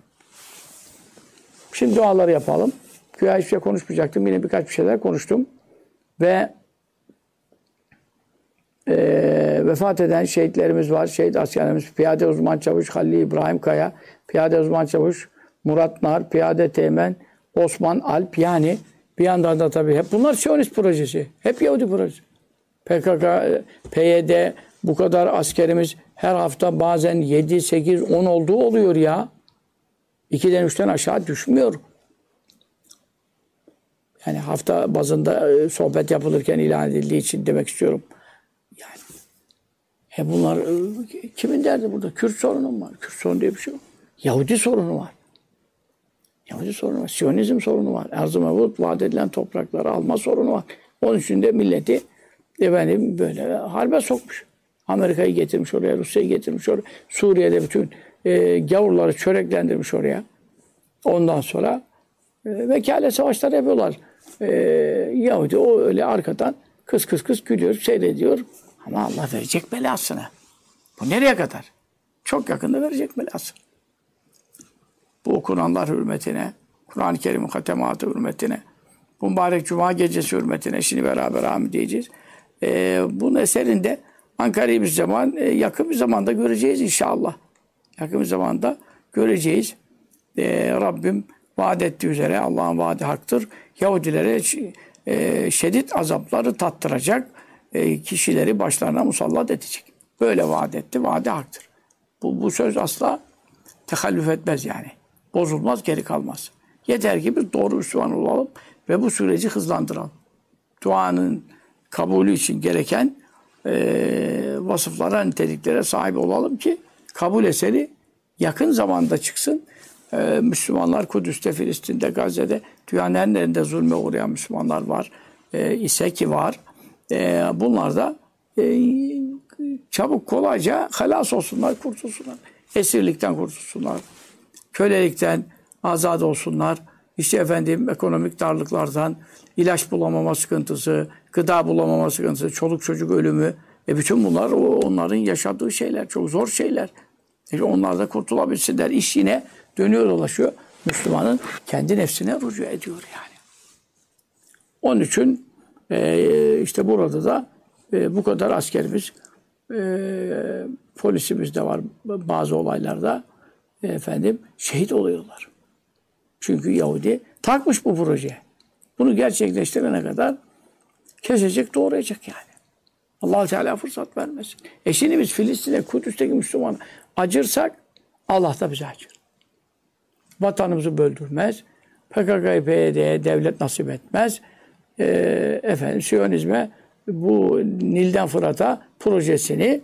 Şimdi duaları yapalım. Güya hiçbir şey konuşmayacaktım. Yine birkaç bir şeyler konuştum. Ve vefat eden şehitlerimiz var. Şehit askerlerimiz Piyade Uzman Çavuş Halil İbrahim Kaya, Piyade Uzman Çavuş Murat Nar, Piyade Teğmen Osman Alp, yani bir yandan da tabii hep bunlar Siyonist projesi. Hep Yahudi projesi. PKK, PYD, bu kadar askerimiz her hafta bazen 7, 8, 10 olduğu oluyor ya. 2'den 3'ten aşağı düşmüyor. Yani hafta bazında sohbet yapılırken ilan edildiği için demek istiyorum. Yani bunlar kimin derdi burada? Kürt sorunu mu var? Kürt sorunu diye bir şey yok. Yahudi sorunu var. Yahudi sorunu var. Siyonizm sorunu var. Arz-ı mevut vaat edilen toprakları alma sorunu var. Onun için de milleti böyle harbe sokmuş. Amerika'yı getirmiş oraya, Rusya'yı getirmiş oraya. Suriye'de bütün gavurları çöreklendirmiş oraya. Ondan sonra vekalet savaşları yapıyorlar. Yahudi o öyle arkadan kıs gülüyor, seyrediyor. Ama Allah verecek belasını. Bu nereye kadar? Çok yakında verecek belasını. Bu okunanlar hürmetine, Kur'an-ı Kerim'in hatematı hürmetine, bu mübarek Cuma gecesi hürmetine şimdi beraber amin diyeceğiz. Bunun eserinde Ankara'yı bir zaman, yakın bir zamanda göreceğiz inşallah. Yakın bir zamanda göreceğiz. Rabbim vaat ettiği üzere Allah'ın vaadi haktır. Yahudilere şiddet azapları tattıracak kişileri başlarına musallat edecek. Böyle vaat etti, vaadi haktır. Bu söz asla tehallüf etmez yani. Bozulmaz, geri kalmaz. Yeter ki biz doğru Müslüman olalım ve bu süreci hızlandıralım. Duanın kabulü için gereken vasıflara, niteliklere sahip olalım ki kabul eseri yakın zamanda çıksın. Müslümanlar Kudüs'te, Filistin'de, Gazze'de, dünyanın her yerinde zulme uğrayan Müslümanlar var. İse ki var. Bunlar da çabuk kolayca halas olsunlar, kurtulsunlar. Esirlikten kurtulsunlar. Kölelikten azad olsunlar. İşte efendim ekonomik darlıklardan, ilaç bulamama sıkıntısı, gıda bulamama sıkıntısı, çoluk çocuk ölümü. Bütün bunlar onların yaşadığı şeyler. Çok zor şeyler. Onlar da kurtulabilsinler. İş yine dönüyor dolaşıyor. Müslümanın kendi nefsine rücu ediyor yani. Onun için işte burada da bu kadar askerimiz, polisimiz de var bazı olaylarda efendim şehit oluyorlar. Çünkü Yahudi takmış bu projeye. Bunu gerçekleştirene kadar kesecek, doğrayacak yani. Allah-u Teala fırsat vermesin. Şimdi biz Filistin'e, Kudüs'teki Müslüman'a acırsak Allah da bize acır. Vatanımızı böldürmez. PKK'yı, PYD'ye devlet nasip etmez. Efendim Siyonizme bu Nil'den Fırat'a projesini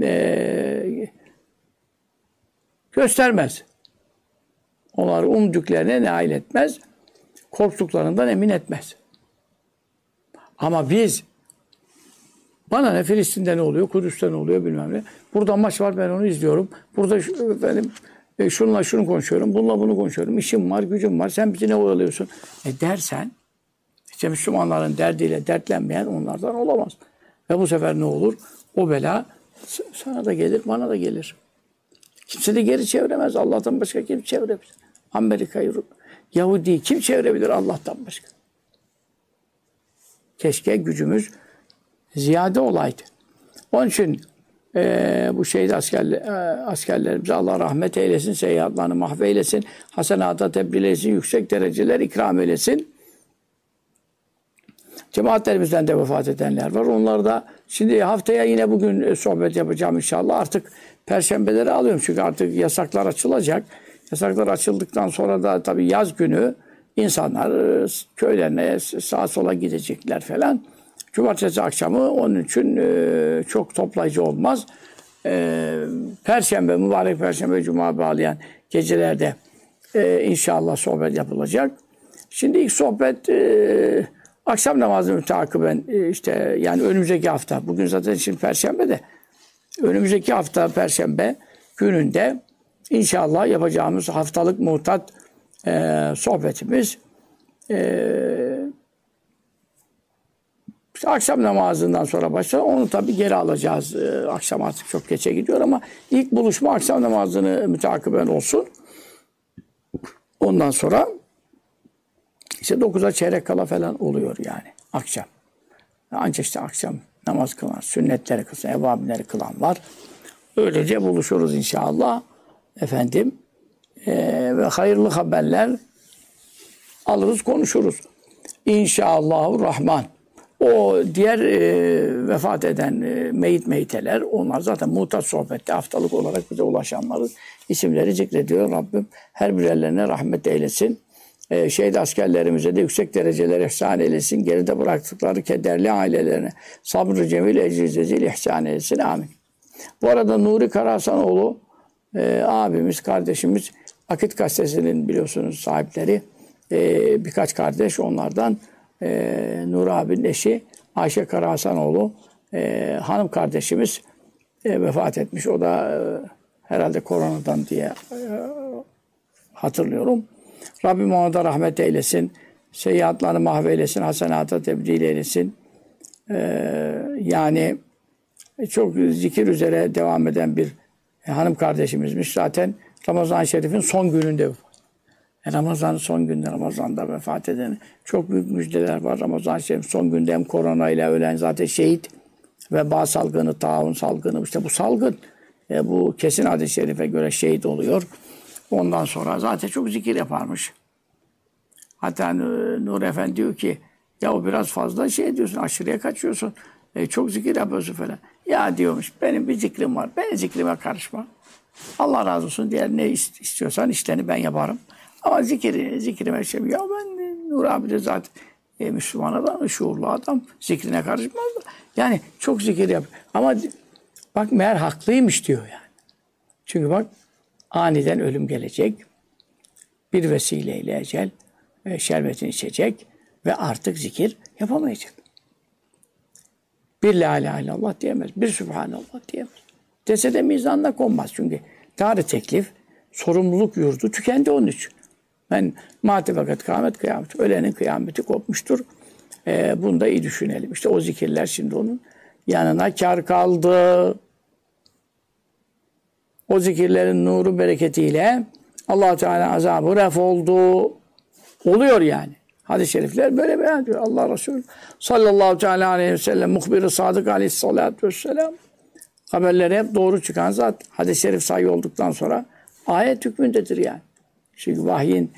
göstermez. Onları umduklarına nail etmez. Korktuklarından emin etmez. Ama biz bana ne Filistin'de ne oluyor, Kudüs'te ne oluyor bilmem ne. Burada maç var, ben onu izliyorum. Burada efendim şununla şunu konuşuyorum, bununla bunu konuşuyorum. İşim var, gücüm var. Sen bizi ne oyalıyorsun? Dersen işte Müslümanların derdiyle dertlenmeyen onlardan olamaz. Ve bu sefer ne olur? O bela sana da gelir, bana da gelir. Kimse de geri çeviremez. Allah'tan başka kim çevirebilir? Amerika'yı, Yahudi'yi kim çevirebilir Allah'tan başka? Keşke gücümüz ziyade olaydı. Onun için bu şehit askerlerimize Allah rahmet eylesin, seyyiatlarını mahveylesin, hasenata tebdil eylesin, yüksek dereceler ikram eylesin. Cemaatlerimizden de vefat edenler var. Onlar da şimdi haftaya yine bugün sohbet yapacağım inşallah. Artık perşembeleri alıyorum çünkü artık yasaklar açılacak. Yasaklar açıldıktan sonra da tabii yaz günü insanlar köylerine sağa sola gidecekler falan. Cumartesi akşamı onun için çok toplayıcı olmaz. Perşembe, mübarek Perşembe, Cuma bağlayan gecelerde inşallah sohbet yapılacak. Şimdi ilk sohbet akşam namazını müteakiben işte yani önümüzdeki hafta, bugün zaten şimdi Perşembe de önümüzdeki hafta Perşembe gününde inşallah yapacağımız haftalık muhtat sohbetimiz işte akşam namazından sonra başlar. Onu tabii geri alacağız. Akşam artık çok geçe gidiyor ama ilk buluşma akşam namazını müteakiben olsun. Ondan sonra işte 9'a çeyrek kala falan oluyor yani akşam. Ancak işte akşam namaz kılan, sünnetleri kılan, evvabinleri kılan var. Öylece buluşuruz inşallah. Efendim ve hayırlı haberler alırız, konuşuruz. İnşallahurrahman. O diğer vefat eden meyiteler, onlar zaten muhtaç sohbette haftalık olarak bize ulaşanların isimleri zikrediyor. Rabbim her birerlerine rahmet eylesin. Şehit askerlerimize de yüksek dereceler ihsan eylesin. Geride bıraktıkları kederli ailelerine sabrı cemil ecrizezil ihsan eylesin. Amin. Bu arada Nuri Karahasanoğlu abimiz, kardeşimiz, Akit Gazetesi'nin biliyorsunuz sahipleri birkaç kardeş, onlardan Nur abinin eşi Ayşe Karahasanoğlu hanım kardeşimiz vefat etmiş. O da herhalde koronadan diye hatırlıyorum. Rabbim ona da rahmet eylesin. Seyyiatlarını mahveylesin. Hasenata tebdil eylesin. Yani çok zikir üzere devam eden bir hanım kardeşimizmiş. Zaten Ramazan-ı Şerif'in son gününde Ramazan'ın son günde, Ramazan'da vefat eden çok büyük müjdeler var. Ramazan-ı Şerif'in son günde hem koronayla ölen zaten şehit, veba salgını, taun salgını, işte bu salgın bu kesin hadis-i şerife göre şehit oluyor. Ondan sonra zaten çok zikir yaparmış. Hatta Nur Efendi diyor ki ya o biraz fazla şey diyorsun, aşırıya kaçıyorsun. Çok zikir yapıyorsun falan. Ya diyormuş benim bir zikrim var. Ben zikrime karışma. Allah razı olsun. Diğer ne istiyorsan işlerini ben yaparım. Ama zikrime şey. Ya ben Nur abi de zaten Müslüman adam, şuurlu adam. Zikrine karışmaz da. Yani çok zikir yap. Ama bak meğer haklıymış diyor yani. Çünkü bak aniden ölüm gelecek. Bir vesileyle ecel şerbetini içecek ve artık zikir yapamayacak. Bir la ilahe illallah diyemez. Bir Sübhanallah diyemez. Dese de mizanına konmaz. Çünkü tarih teklif, sorumluluk yurdu tükendi onun için. Ben mâte fakat kıyamet kıyamet. Ölenin kıyameti kopmuştur. Bunu da iyi düşünelim. İşte o zikirler şimdi onun yanına kâr kaldı. O zikirlerin nuru bereketiyle Allah Teala azabı ref oldu. Oluyor yani. Hadis-i şerifler böyle beyan ediyor. Allah Resulü sallallahu teala aleyhi ve sellem muhbir-i sadık aleyhissalatu vesselam haberleri hep doğru çıkan zat. Hadis-i şerif sahih olduktan sonra ayet hükmündedir yani. Çünkü vahyin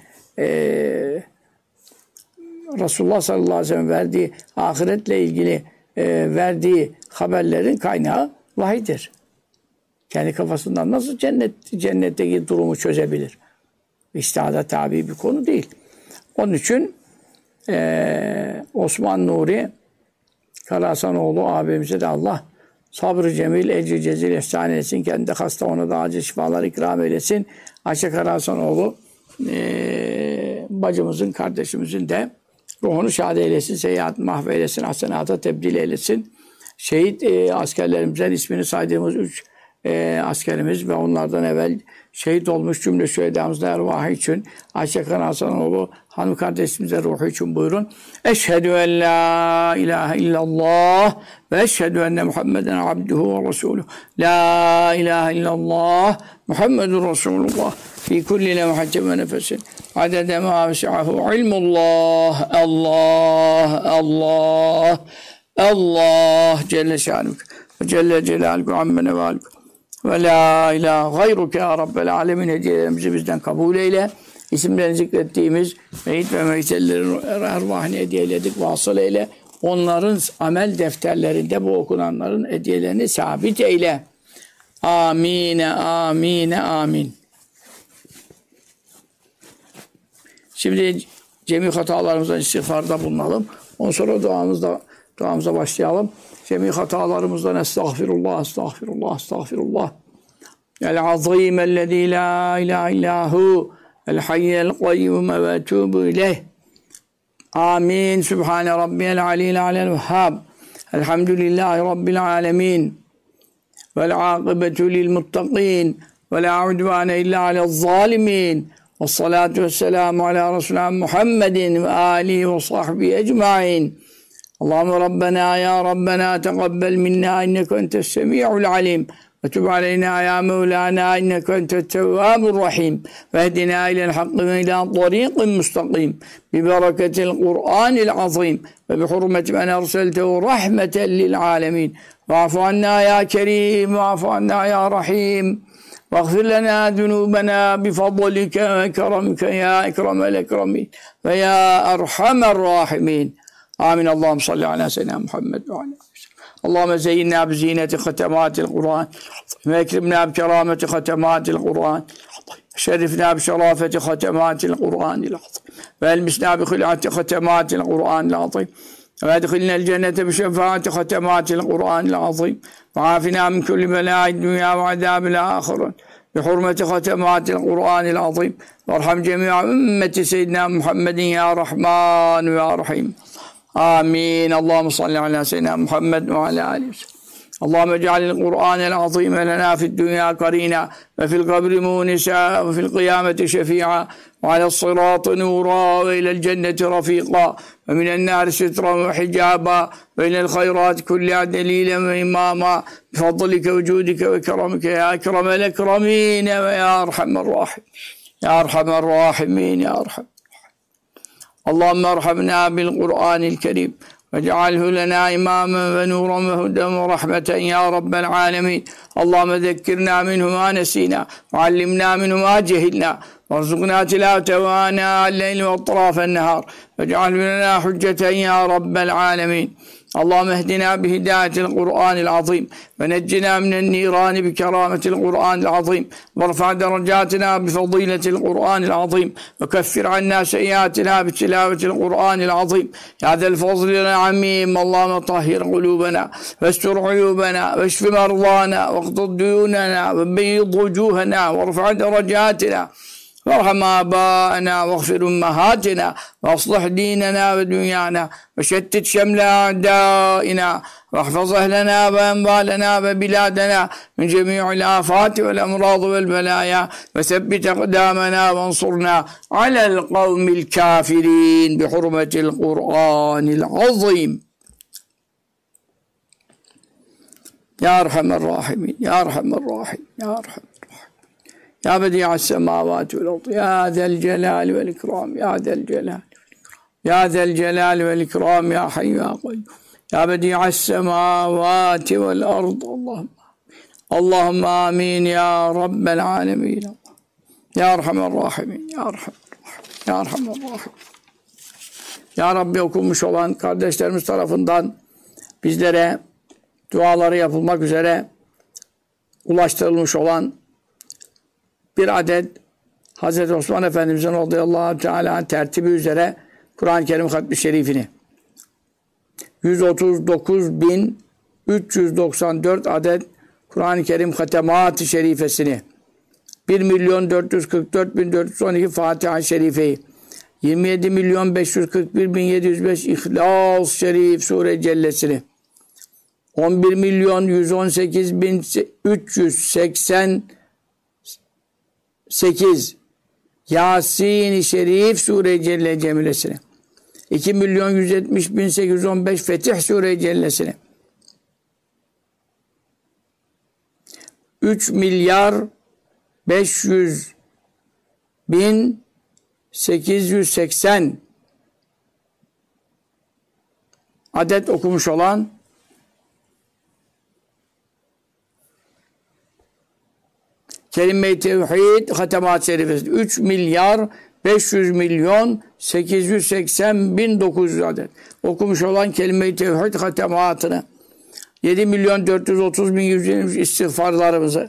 Resulullah sallallahu aleyhi ve sellem verdiği ahiretle ilgili verdiği haberlerin kaynağı vahiydir. Kendi kafasından nasıl cennetteki durumu çözebilir? İçtihada tabi bir konu değil. Onun için Osman Nuri Karahasanoğlu abimize de Allah sabrı cemil, ecri cezil efsane etsin. Kendi hasta ona da acil şifalar ikram eylesin. Ayşe Karahasanoğlu bacımızın, kardeşimizin de ruhunu şad eylesin, seyyiat mahveylesin, hasenata tebdil eylesin. Şehit askerlerimizden ismini saydığımız 3 askerimiz ve onlardan evvel şehit olmuş cümle şühedamızın ervahı için Ayşe Karahasanoğlu hanım kardeşimize ruhu için buyurun. Eşhedü en la ilahe illallah ve eşhedü enne Muhammeden abduhu ve resuluhu. La ilahe illallah Muhammedun Resulullah fi kulli lemhatin ve nefesin adede ma vesi'ahu ilmullah Allah Allah Allah Celle şanuk ve Celle Celaluhu amme nevaluk. Ve la ilahe gayruke ya Rabbel alemin hediyelerimizi bizden kabul eyle. İsimlerini zikrettiğimiz meyit ve meyitellerin ervahını hediye eyledik. Vasıl eyle. Onların amel defterlerinde bu okunanların hediyelerini sabit eyle. Amine, amine, amin. Şimdi cemi hatalarımızdan istiğfarda bulunalım. Ondan sonra duamıza başlayalım. Cemi hatalarımızdan estağfirullah, estağfirullah, estağfirullah. El-azîm ellezî lâ ilâhe illâhu el-hayyel kayyum ve etûbü ileyh. Amin. Sübhane rabbiyel aliyyil alel vehhab. Elhamdülillahi rabbil âlemin. Vel âkıbetu lil muttakîn. Ve lâ udvâne illâ alel zâlimîn. Vessalâtu vesselamu alâ Resulâ Muhammedin ve âlihi ve sahbihi ecmaîn. Allahümme Rabbena ya Rabbena teqabbel minna inneke entes semi'ul alim ve tub aleyna ya Mevlana inneke entet tevvabur rahim ve ehdina ilel hakkı ve ila tariqin mustakim bi bereketil Kur'anil azim ve bi hurmeti men erseltehu rahmeten lil alemin ve afu anna ya kerim ve afu anna ya rahim واغفر لنا ذنوبنا بفضلك وكرمك يا أكرم الأكرمين ويا أرحم الراحمين آمين اللهم صل على سيدنا محمد وعلى آله وسلم اللهم زينا بزينة ختمات القرآن واكرمنا بكرامة ختمات القرآن شرفنا بشرافة ختمات القرآن العظيم والمسنا بخلعة ختمات القرآن العظيم وادخلنا الجنة بشفاعة ختمات القرآن العظيم وعافنا من كل بلاء الدنيا وعذاب الآخرة بحرمة ختمات القرآن العظيم وارحم جميع أمة سيدنا محمد يا رحمن يا رحيم آمين اللهم صل على سيدنا محمد وعلى آله وسلم اللهم اجعل القرآن العظيم لنا في الدنيا قرينا وفي القبر مونسا وفي القيامة شفيعا وعلى الصراط نورا وإلى الجنة رفيقا ومن النار سترا وحجابا وإلى الخيرات كلها دليلا وإماما بفضلك وجودك وكرمك يا أكرم الأكرمين ويا أرحم الراحمين يا أرحم الراحمين يا أرحم اللهم ارحمنا بالقرآن الكريم واجعله لنا إماما ونورا وهدى ورحمة يا رب العالمين اللهم ذكرنا منه ما نسينا وعلمنا منه ما جهلنا وارزقنا تلاوته آناء الليل وأطراف النهار واجعله لنا حجة يا رب العالمين Allahümme ehdina bihidayetil Kur'anil azim ve neccina minen nirani bi kerametil Kur'anil azim ve rfa derecatina bi fadiletil Kur'anil azim ve keffir anna seyyiatina bi tilavetil Kur'anil azim ya zel fazlil amim. Allahümme tahhir kulubena ve estur uyubena ve şfi merdana ve qdud duyunana ve beyyid vucuhana ve rfa derecatina وارحم آباءنا واغفر أمهاتنا وأصلح ديننا ودنيانا وشتت شمل أعدائنا واحفظ أهلنا وأموالنا وبلادنا من جميع الآفات والأمراض والبلايا وثبت أقدامنا وانصرنا على القوم الكافرين بحرمة القرآن العظيم يا أرحم الراحمين يا أرحم الراحمين يا أرحم يا بديع السماوات والأرض يا ذا الجلال والإكرام يا ذا الجلال يا ذا الجلال والإكرام يا حي يا قيوم يا بديع السماوات والأرض اللهم آمين يا رب العالمين يا أرحم الراحمين يا أرحم الراحمين يا أرحم الراحمين Ya Rabbi, okunmuş olan kardeşlerimiz tarafından bizlere duaları yapılmak üzere ulaştırılmış olan bir adet Hazreti Osman Efendimiz'in radıyallahu teala tertibi üzere Kur'an-ı Kerim hatmi şerifini 139.394 adet Kur'an-ı Kerim hatemat-ı şerifesini 1.444.412 Fatiha-i Şerife'yi 27.541.705 İhlas Şerif Sure Cellesini 11.118.388 Yasin-i Şerif Sure Celle Cemilesini 2.170.815 Fetih Sure Cellesini 3.500.880 adet okumuş olan Kelime-i Tevhid Hatemat-ı Şerifesi 3.500.880.900 adet okumuş olan Kelime-i Tevhid Hatematını 7.430.120 istiğfarlarımızı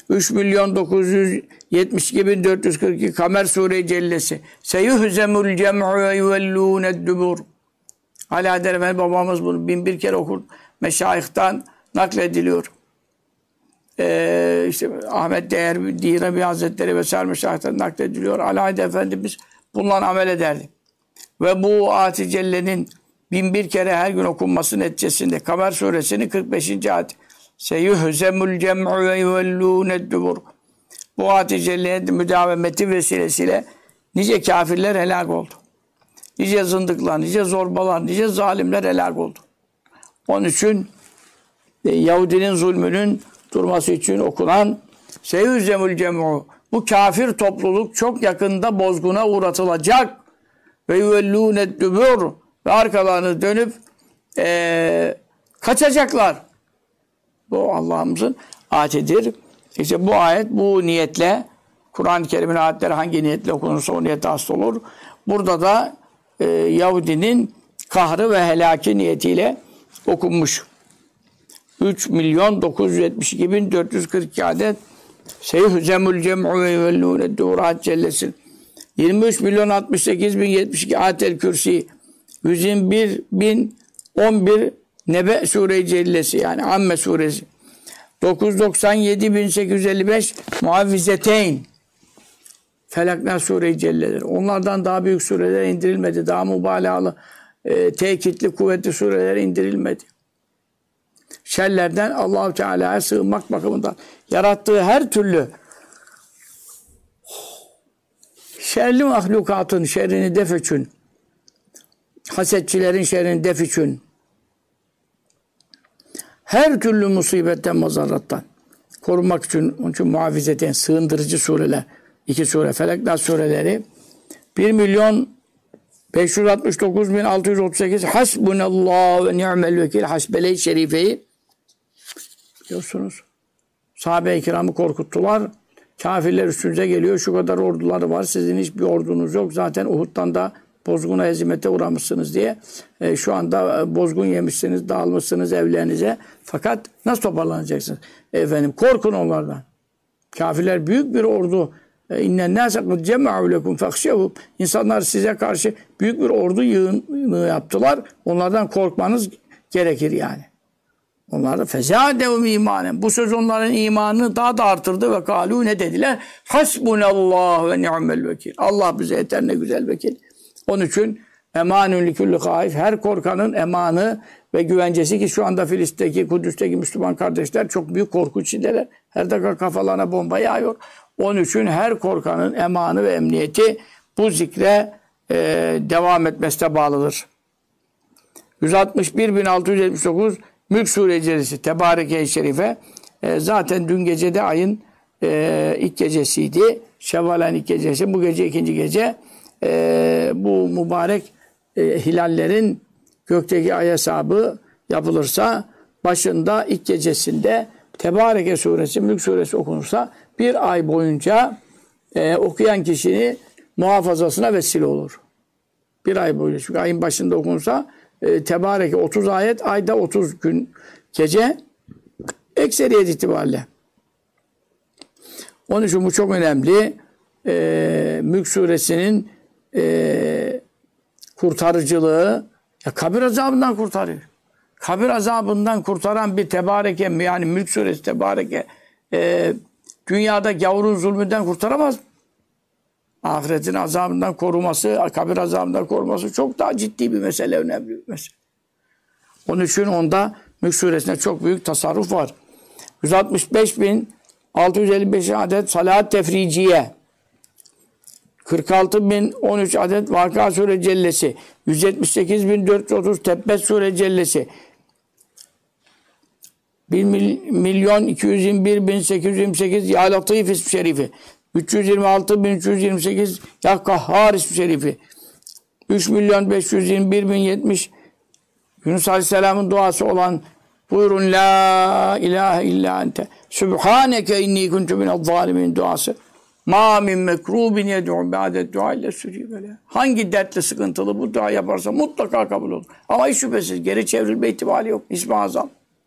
3.972.442 Kamer Sure-i Cellesi Seyuhzemul cem'u ve yuvellûne'd-dubur Ali Adel Efendi babamız bunu 1001 kere okur. Meşayihtan naklediliyor. İşte Ahmet Direbi Hazretleri vesaire meşayihtan naklediliyor. Ali Adel Efendimiz bununla amel ederdi. Ve bu Ayet-i Celle'nin 1001 kere her gün okunması neticesinde Kamer Suresinin 45. ayet Seyuhzemul cem'u ve yuvellûne'd-dubur bu Ayet-i Celle'ye müdavameti vesilesiyle nice kafirler helak oldu. Nice zındıklar, nice zorbalar, nice zalimler helak oldu. Onun için Yahudinin zulmünün durması için okunan Seyuhzemul cem'u bu kafir topluluk çok yakında bozguna uğratılacak ve yuvellûne'd-dubur ve arkalarını dönüp kaçacaklar. Bu Allah'ımızın ayetidir. İşte bu ayet bu niyetle Kur'an-ı Kerim'in ayetleri hangi niyetle okunursa o niyete hasıl olur. Burada da Yahudinin kahrı ve helaki niyetiyle okunmuş. 3.972.442 adet Seyhüzemul cem'u ve yuvellûne'd-dubur Cellesi 23.068.072 Ayetel Kürsi 121.011 Nebe Sure-i Cellesi yani Amme Suresi 997.855 Muavvizeteyn Felak Sure-i Celleleri. Onlardan daha büyük sureler indirilmedi. Daha mübalağalı, tekitli, kuvvetli sureler indirilmedi. Şerlerden Allah-u Teala'ya sığınmak bakımından yarattığı her türlü şerli mahlukatın şerrini def için, hasetçilerin şerrini def için, her türlü musibetten, mazarrattan korunmak için, onun için muavizeten, sığındırıcı sureler, 2 sure, Felak sureleri 1.569.638 Hasbunallah ve ni'mel vekil Hasbele-i Şerife'yi biliyorsunuz. Sahabe-i kiramı korkuttular. Kafirler üstünüze geliyor. Şu kadar orduları var. Sizin hiçbir ordunuz yok. Zaten Uhud'dan da bozguna, hezimete uğramışsınız diye. Şu anda bozgun yemişsiniz, dağılmışsınız evlerinize. Fakat nasıl toparlanacaksınız? Efendim korkun onlardan. Kafirler büyük bir ordu. İnnen nâse kıd cema'u lekum fahşevhum. İnsanlar size karşı büyük bir ordu yığını yaptılar. Onlardan korkmanız gerekir yani. Onlar da fezâdevum imanen. Bu söz onların imanını daha da artırdı ve kâlû ne dediler? Hasbunallah ve ni'mel vekil. Allah bize yeter ne güzel vekil. Onun için emanun likulli haif. Her korkanın emanı ve güvencesi ki şu anda Filistin'deki, Kudüs'teki Müslüman kardeşler çok büyük korku içindeler. Her dakika kafalarına bomba yağıyor. Onun için her korkanın emanı ve emniyeti bu zikre devam etmesine bağlıdır. 161.679 Mülk Suresi Tebareke-i Şerife. Zaten dün gece de ayın ilk gecesiydi. Şevval ayın ilk gecesi. Bu gece ikinci gece. Bu mübarek hilallerin gökteki ay hesabı yapılırsa başında ilk gecesinde Tebareke Suresi, Mülk Suresi okunursa bir ay boyunca okuyan kişinin muhafazasına vesile olur. Bir ay boyunca. Çünkü ayın başında okunursa Tebareke 30 ayet, ayda 30 gün gece ekseriyet itibariyle. Onun için bu çok önemli. Mülk Suresinin kurtarıcılığı ya kabir azabından kurtarıyor. Kabir azabından kurtaran bir Tebareke yani Mülk Suresi Tebareke dünyada gavurun zulmünden kurtaramaz mı? Ahiretin azabından koruması, kabir azabından koruması çok daha ciddi bir mesele, önemli bir mesele. Onun için onda Mülk Suresi'nde çok büyük tasarruf var. 165.655 adet salat tefriciye, 46.013 adet Vakıa Sure Cellesi, 178.430 Tebbet Sure Cellesi, 1.221.828 Ya Latif ismi şerifi, 326.328 Ya Kahhar ismi şerifi, 3.521.070 Yunus Aleyhisselam'ın duası olan buyurun La ilahe illa ente Sübhaneke inni kuntu minel zalimin duası. Ma min mekrubin yed'u ba'de dua ile sücibele. Hangi dertli sıkıntılı bu dua yaparsa mutlaka kabul olur. Ama hiç şüphesiz geri çevrilme ihtimali yok. İsmi azam.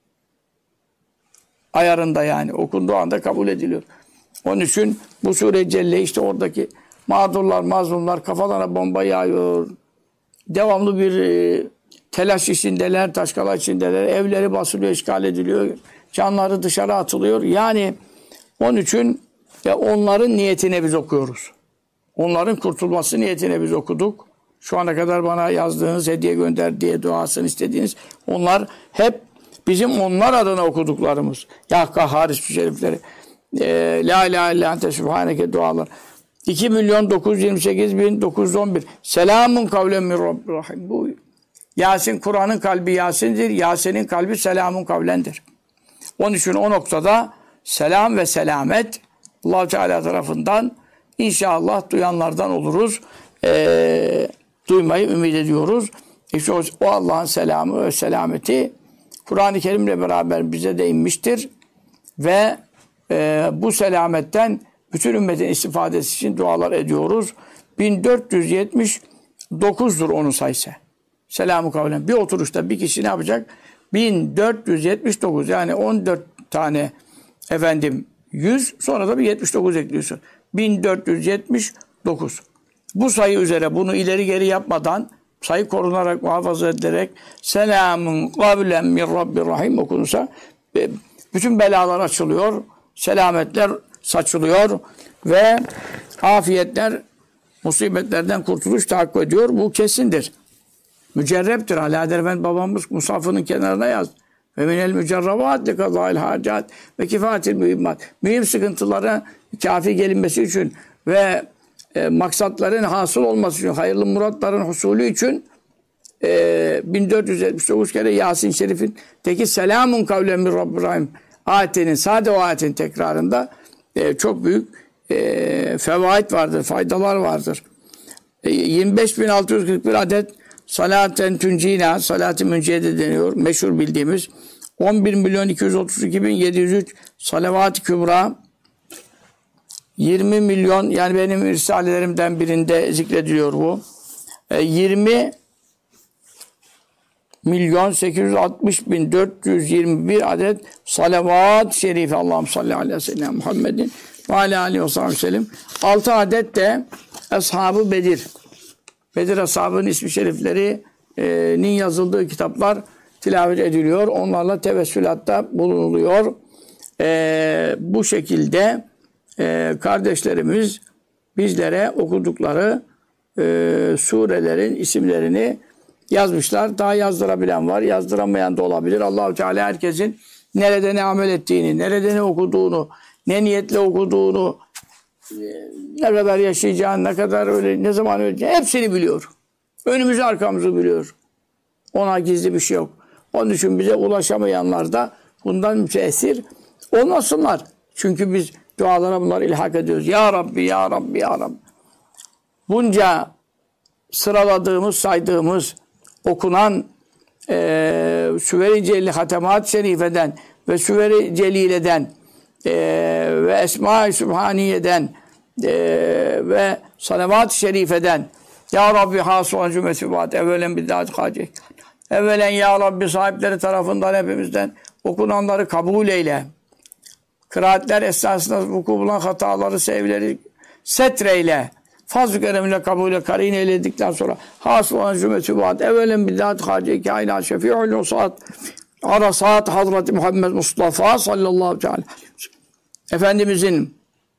Ayarında yani okunduğu anda kabul ediliyor. Onun için bu sure Celle işte oradaki mağdurlar, mazlumlar kafalarına bomba yağıyor. Devamlı bir telaş içindeler, taşkala içindeler. Evleri basılıyor, işgal ediliyor. Canları dışarı atılıyor. Yani onun için onların niyetine biz okuyoruz. Onların kurtulması niyetine biz okuduk. Şu ana kadar bana yazdığınız, hediye gönder diye duasını istediğiniz onlar hep bizim onlar adına okuduklarımız. Ya Kahhar ismi şerifleri. La ilahe illa ente sübhaneke dualar. 2.928.911 Selamun kavlen min Rabbir Rahim. Bu Yasin, Kur'an'ın kalbi Yasin'dir. Yasin'in kalbi selamun kavlendir. Onun için o noktada selam ve selamet Allah-u Teala tarafından inşallah duyanlardan oluruz. Duymayı ümit ediyoruz. İşte o Allah'ın selamı ve selameti Kur'an-ı Kerim'le beraber bize de inmiştir. Ve bu selametten bütün ümmetin istifadesi için dualar ediyoruz. 1479'dur onun sayısı. Selamu kavlen. Bir oturuşta bir kişi ne yapacak? 1479 yani 14 tane 100 sonra da bir 79 ekliyorsun. 1479. Bu sayı üzere bunu ileri geri yapmadan sayı korunarak muhafaza edilerek selamun kavlen min Rabbir Rahim okunursa bütün belalar açılıyor. Selametler saçılıyor ve afiyetler musibetlerden kurtuluş tahakkuk ediyor. Bu kesindir. Mücerreptir. Alaeddin Efendi babamız musafının kenarına yazdı. Ve minel mücerrabat li kazâil hacat ve kifatil mühimmat. Mühim sıkıntılara kafi gelinmesi için ve maksatların hasıl olması için, hayırlı muratların husulü için 1479 kere Yasin Şerif'indeki selamun kavlen min Rabbir Rahim ayetinin, sade o ayetin tekrarında çok büyük fevaid vardır, faydalar vardır. 25.641 adet salaten tüncina, salat-ı münciyede deniyor. Meşhur bildiğimiz 11.232.703 salavat-ı kübra, 20 milyon yani benim risalelerimden birinde zikrediliyor bu. 20 milyon 860 bin 421 adet salavat-ı şerife Allahümme salli aleyhi ve sellem Muhammedin ve aleyhi ve sellem. 6 adet de Ashab-ı Bedir. Bedir Ashabı'nın ismi şeriflerinin yazıldığı kitaplar tilavet ediliyor. Onlarla tevessülatta bulunuluyor. Bu şekilde kardeşlerimiz bizlere okudukları surelerin isimlerini yazmışlar. Daha yazdırabilen var, yazdıramayan da olabilir. Allah-u Teala herkesin nerede ne amel ettiğini, nerede ne okuduğunu, ne niyetle okuduğunu, ne kadar yaşayacağını, ne kadar öyle, ne zaman öleceğini hepsini biliyor. Önümüzü arkamızı biliyor. Ona gizli bir şey yok. Onun için bize ulaşamayanlar da bundan müteessir olmasınlar. Çünkü biz dualara bunları ilhak ediyoruz. Ya Rabbi, Ya Rabbi, Ya Rabbi. Bunca sıraladığımız, saydığımız, okunan Süver-i Celil Hatemat-ı Şerife'den ve Süver-i Celile'den ve Esma-i Sübhaniye'den ve Salavat-ı Şerife'den Ya Rabbi hasılan cümlesi vaat evvelen bidat kacik. Evvelen Ya Rabbi sahipleri tarafından hepimizden okunanları kabul eyle. Kıraatler esnasında vuku bulan hataları, sevleri setreyle. Fazl-ı keremle kabule karin eyledikten sonra hasılan cümlesi vaat evvelen bidat kacik. Kainat şefi'ül usat arasat Hazreti Muhammed Mustafa sallallahu aleyhi ve sellem. Efendimizin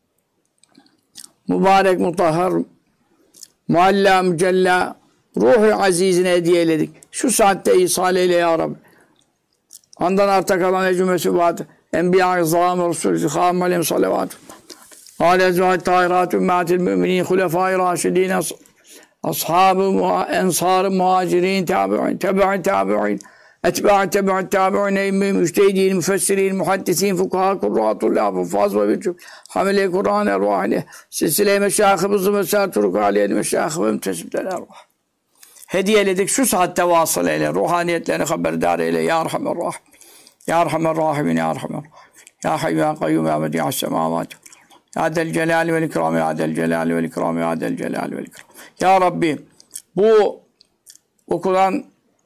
mübarek, mutahhar, mualla, mücella, ruhu azizine hediye eyledik. Şu saatte ihsal eyle ya Rabbi. Andan arta kalan ecümesi vaat. Enbiya-i zâm-ı Resulü zîhâm aleyhim salavatü. Âle zâhid tahiratü ümmetil müminin hulefâ-i râşidîn ashâb-ı ensâr-ı muhacirin tebi'in tabi'in etbâ'i tebi'in tabi'in eyyîmî müçtehidîn müfessirin muhaddisîn fukahâ kurrâtullâh fufâz ve bilcüm hamile Kur'an ervâhine silsile-i meşâhımızı mesâ turuk aleyhi meşâhı ve mütesibler ervâh. Hediyeledik şu saatte vasıl eyle. Ruhaniyetlerini haberdar eyle. Ya Erhamer Rahim. Ya Erhamer Rahimin. Ya Erhamer Rahim. Ya Hayy ya Kayyum ya Bedi'as semâvât. Ya del celâli vel ikram. Ya del celâli vel ikram. Ya del celâli vel ikram. Ya Rabbi bu okulan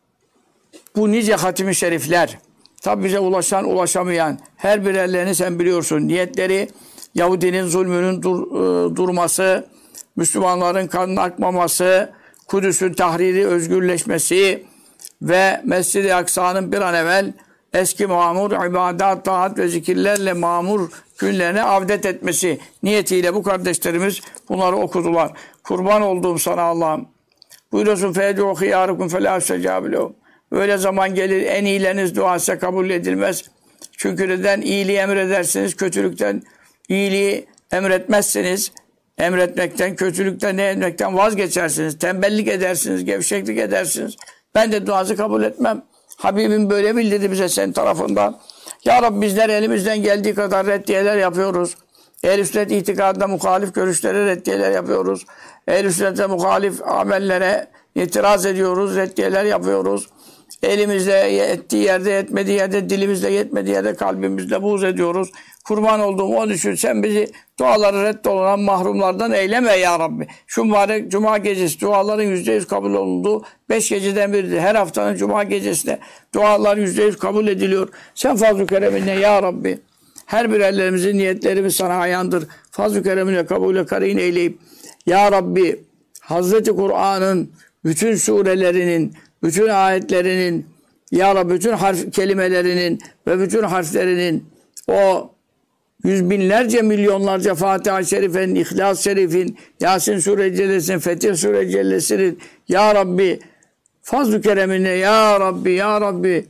bu nice hatim-i şerifler tabi bize ulaşan ulaşamayan her birerlerini sen biliyorsun. Niyetleri Yahudinin zulmünün durması, Müslümanların kanının akmaması, Kudüs'ün tahriri, özgürleşmesi ve Mescid-i Aksa'nın bir an evvel eski mamur ibadat, taat ve zikirlerle mamur günlerine avdet etmesi niyetiyle bu kardeşlerimiz bunları okudular. Kurban olduğum sana Allah'ım. Buyuruyorsun feyedû khiyârukum felâ secâbilûm. Öyle zaman gelir en iyileriniz duası kabul edilmez. Çünkü neden? İyiliği emredersiniz, kötülükten iyiliği emretmezsiniz. Emretmekten, kötülükten, ne etmekten vazgeçersiniz. Tembellik edersiniz, gevşeklik edersiniz. Ben de duası kabul etmem. Habibim böyle bildirdi bize senin tarafından. Ya Rabbi bizler elimizden geldiği kadar reddiyeler yapıyoruz. Ehl-i sünnet itikadına muhalif görüşlere reddiyeler yapıyoruz. Ehl-i sünnete muhalif amellere itiraz ediyoruz, reddiyeler yapıyoruz. Elimizle yettiği yerde, yetmediği yerde, dilimizle yetmediği yerde kalbimizle buğz ediyoruz. Kurban olduğum onun için sen bizi duaları reddolunan mahrumlardan eyleme ya Rabbi. Şu mübarek cuma gecesi duaların %100 kabul olunduğu 5 geceden biridir. Her haftanın cuma gecesinde dualar %100 kabul ediliyor. Sen fazl-ı kereminle ya Rabbi. Her birerlerimizin niyetlerimiz sana ayandır. Fazl-ı kereminle kabule karin eyleyip ya Rabbi Hazreti Kur'an'ın bütün surelerinin, bütün ayetlerinin, ya Rabbi bütün harf kelimelerinin ve bütün harflerinin o yüz binlerce milyonlarca Fatiha-i Şerife'nin, İhlas-ı Şerif'in, Yasin Sure-i Cellesi'nin, Fetih Sure-i Cellesi'nin, ya Rabbi fazl-ı keremine ya Rabbi, ya Rabbi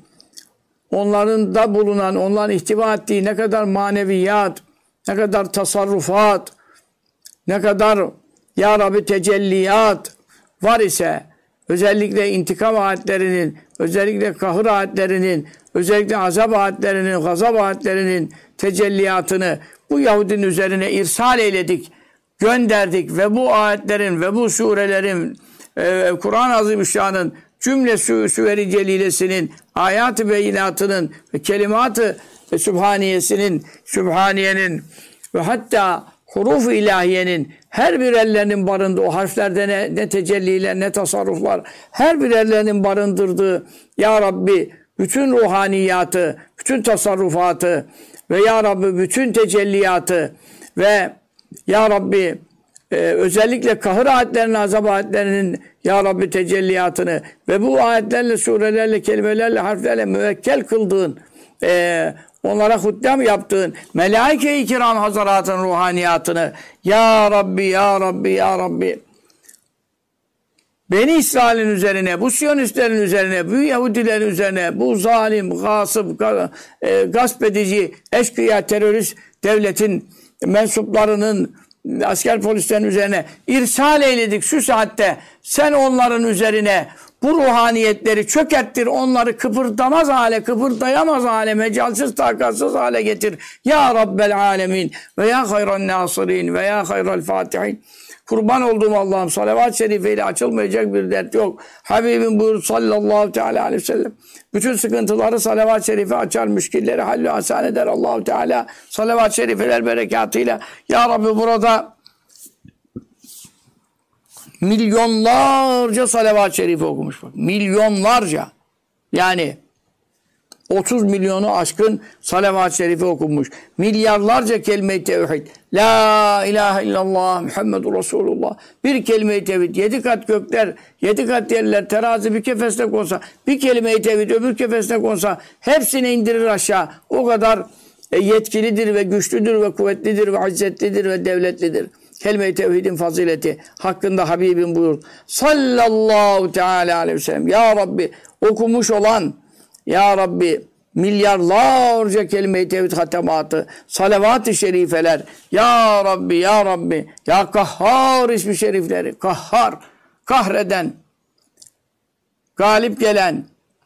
onların da bulunan, onların ihtiva ettiği ne kadar maneviyat, ne kadar tasarrufat, ne kadar ya Rabbi tecelliyat var ise özellikle intikam ayetlerinin, özellikle kahır ayetlerinin, özellikle azap ayetlerinin, gazap ayetlerinin tecelliyatını bu Yahudinin üzerine irsal eyledik, gönderdik ve bu ayetlerin ve bu surelerin Kur'an-ı Azimüşşan'ın cümle Süver-i Celilesinin, ayat-ı beyinatının ve kelimat-ı Sübhaniye'nin ve hatta huruf-u ilahiyenin her bir ellerinin barındığı, o harflerde ne tecelliler, ne tasarruflar, her bir ellerinin barındırdığı, Ya Rabbi, bütün ruhaniyatı, bütün tasarrufatı ve Ya Rabbi bütün tecelliyatı ve Ya Rabbi özellikle kahır ayetlerinin, azap ayetlerinin Ya Rabbi tecelliyatını ve bu ayetlerle, surelerle, kelimelerle, harflerle müvekkel kıldığın, onlara huddem yaptığın melaike-i kiram hazaratın ruhaniyatını Ya Rabbi, Ya Rabbi, Ya Rabbi Beni İsrail'in üzerine, bu Siyonistlerin üzerine, bu Yahudilerin üzerine, bu zalim, gasıp, gasp edici, eşkıya, terörist devletin mensuplarının, asker polislerin üzerine irsal eyledik şu saatte. Sen onların üzerine bu ruhaniyetleri çökerttir, onları kıpırdamaz hale, kıpırdayamaz hale, mecalsiz, takatsız hale getir. Ya Rabbel alemin ve ya hayran nasirin ve ya hayral fatihin. Kurban olduğum Allah'ım, salavat-ı şerifeyle açılmayacak bir dert yok. Habibim buyur sallallahu teala aleyhi ve sellem. Bütün sıkıntıları salavat-ı şerife açar, müşkilleri hallü hasan eder Allah-u Teala. Salavat-ı şerifeler berekatıyla. Ya Rabbi burada milyonlarca salavat-ı şerife okumuş bak. Milyonlarca. Yani 30 milyonu aşkın salavat-ı şerife okunmuş. Milyarlarca kelime-i tevhid. La ilahe illallah Muhammedur Resulullah. Bir kelime-i tevhid. 7 kat gökler, 7 kat yerler, terazi bir kefesine konsa, bir kelime-i tevhid öbür kefesine konsa hepsini indirir aşağı. O kadar yetkilidir ve güçlüdür ve kuvvetlidir ve izzetlidir ve devletlidir. Kelime-i tevhidin fazileti hakkında Habibim buyurdu. Sallallahu teala aleyhi ve sellem. Ya Rabbi okumuş olan Ya Rabbi milyarlarca kelime-i tevhid hatematı, salavat-ı şerifeler, Ya Rabbi, Ya Rabbi, Ya Kahhar ismi şerifleri, Kahhar, kahreden, galip gelen,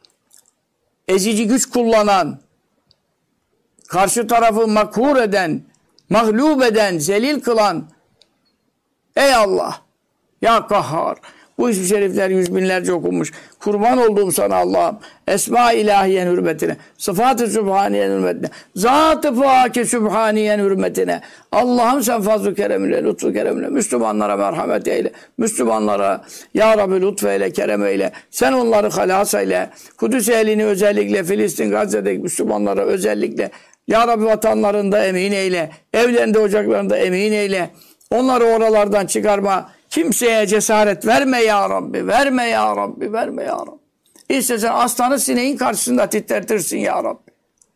ezici güç kullanan, karşı tarafı makhur eden, mağlup eden, zelil kılan, ey Allah, Ya Kahhar. Bu ismi şerifler yüz binlerce okunmuş. Kurban olduğum sana Allah'ım. Esma-i ilahiyen hürmetine. Sıfat-ı sübhaniyen hürmetine. Zat-ı fâke sübhaniyen hürmetine. Allah'ım sen fazl-ı keremle, lütfu keremle. Müslümanlara merhamet eyle. Müslümanlara Ya Rabbi lütfeyle, kerem eyle. Sen onları halas eyle. Kudüs ehlini özellikle, Filistin, Gazze'deki Müslümanlara özellikle Ya Rabbi vatanlarında emin eyle. Evlerinde, ocaklarında emin eyle. Onları oralardan çıkarma. Kimseye cesaret verme ya Rabbi, verme ya Rabbi, verme ya Rabbi. İstesen aslanı sineğin karşısında titretirsin ya Rabbi.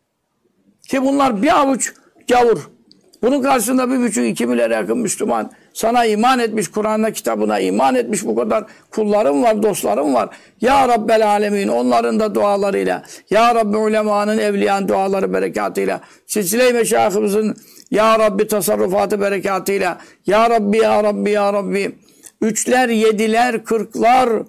Ki bunlar bir avuç gavur. Bunun karşısında 1,5-2 milyara yakın Müslüman. Sana iman etmiş, Kur'an'la kitabına iman etmiş bu kadar kullarım var, dostlarım var. Ya Rabbel alemin onların da dualarıyla, Ya Rabbi ulemanın, evliyanın duaları berekatıyla, silsile-i meşayihimizin Ya Rabbi tasarrufatı berekatıyla, Ya Rabbi, Ya Rabbi, Ya Rabbi, 3'ler, 7'ler, 40'lar,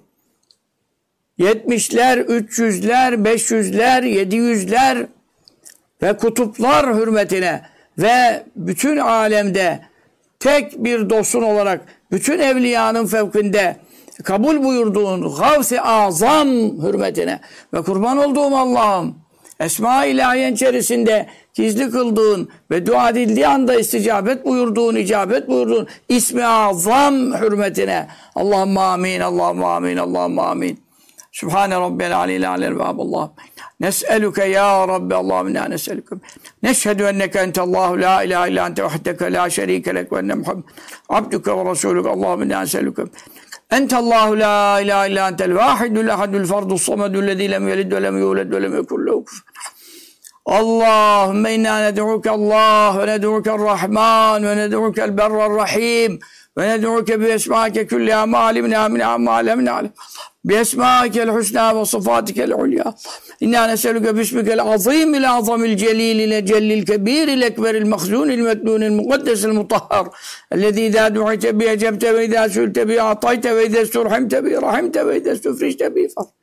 70'ler, 300'ler, 500'ler, 700'ler ve kutuplar hürmetine ve bütün alemde tek bir dostun olarak bütün evliyanın fevkinde kabul buyurduğun Gavs-ı Azam hürmetine ve kurban olduğum Allah'ım Esma-i İlahiyen içerisinde gizli kıldığın ve dua edildiği anda icabet buyurduğun İsmi Azam hürmetine Allahümme amin, Allahümme amin, Allahümme amin. Sübhane Rabbel aleyhi aleyhi ve Allah. Nes'eluke ya Rabbi Allahümme inna nes'eluke. Neşhedü enneke entallahu la ilahe illa ente vahdeke la şerike lek ve enne Muhammed abduke ve rasulüke Allahümme inna nes'eluke. Entallahu la ilahe illa entel vahidul ahadul fardus samedul lezî lem yelid ve lem yulad ve lem yekun lehu kufuven ahad. Allahümme inna ned'uke Allah ve ned'uke Rahman ve ned'uke berrer rahim ve ned'uke bi esmâke külliha ma alimna minha ma alemna alem. Biesmâikel husnâ ve sıfâtikel ulyâ. İnnâ neselüke bismikel azîmil azamil celîlil cellil kebîril ekberil mahzûnil meknûnil mukaddesil mutahhar. Ellezî idâ du'ite bi ecebte ve idâ sülte bi atayte ve idâ sturhimte bi rahimte ve idâ stufrişte bi far.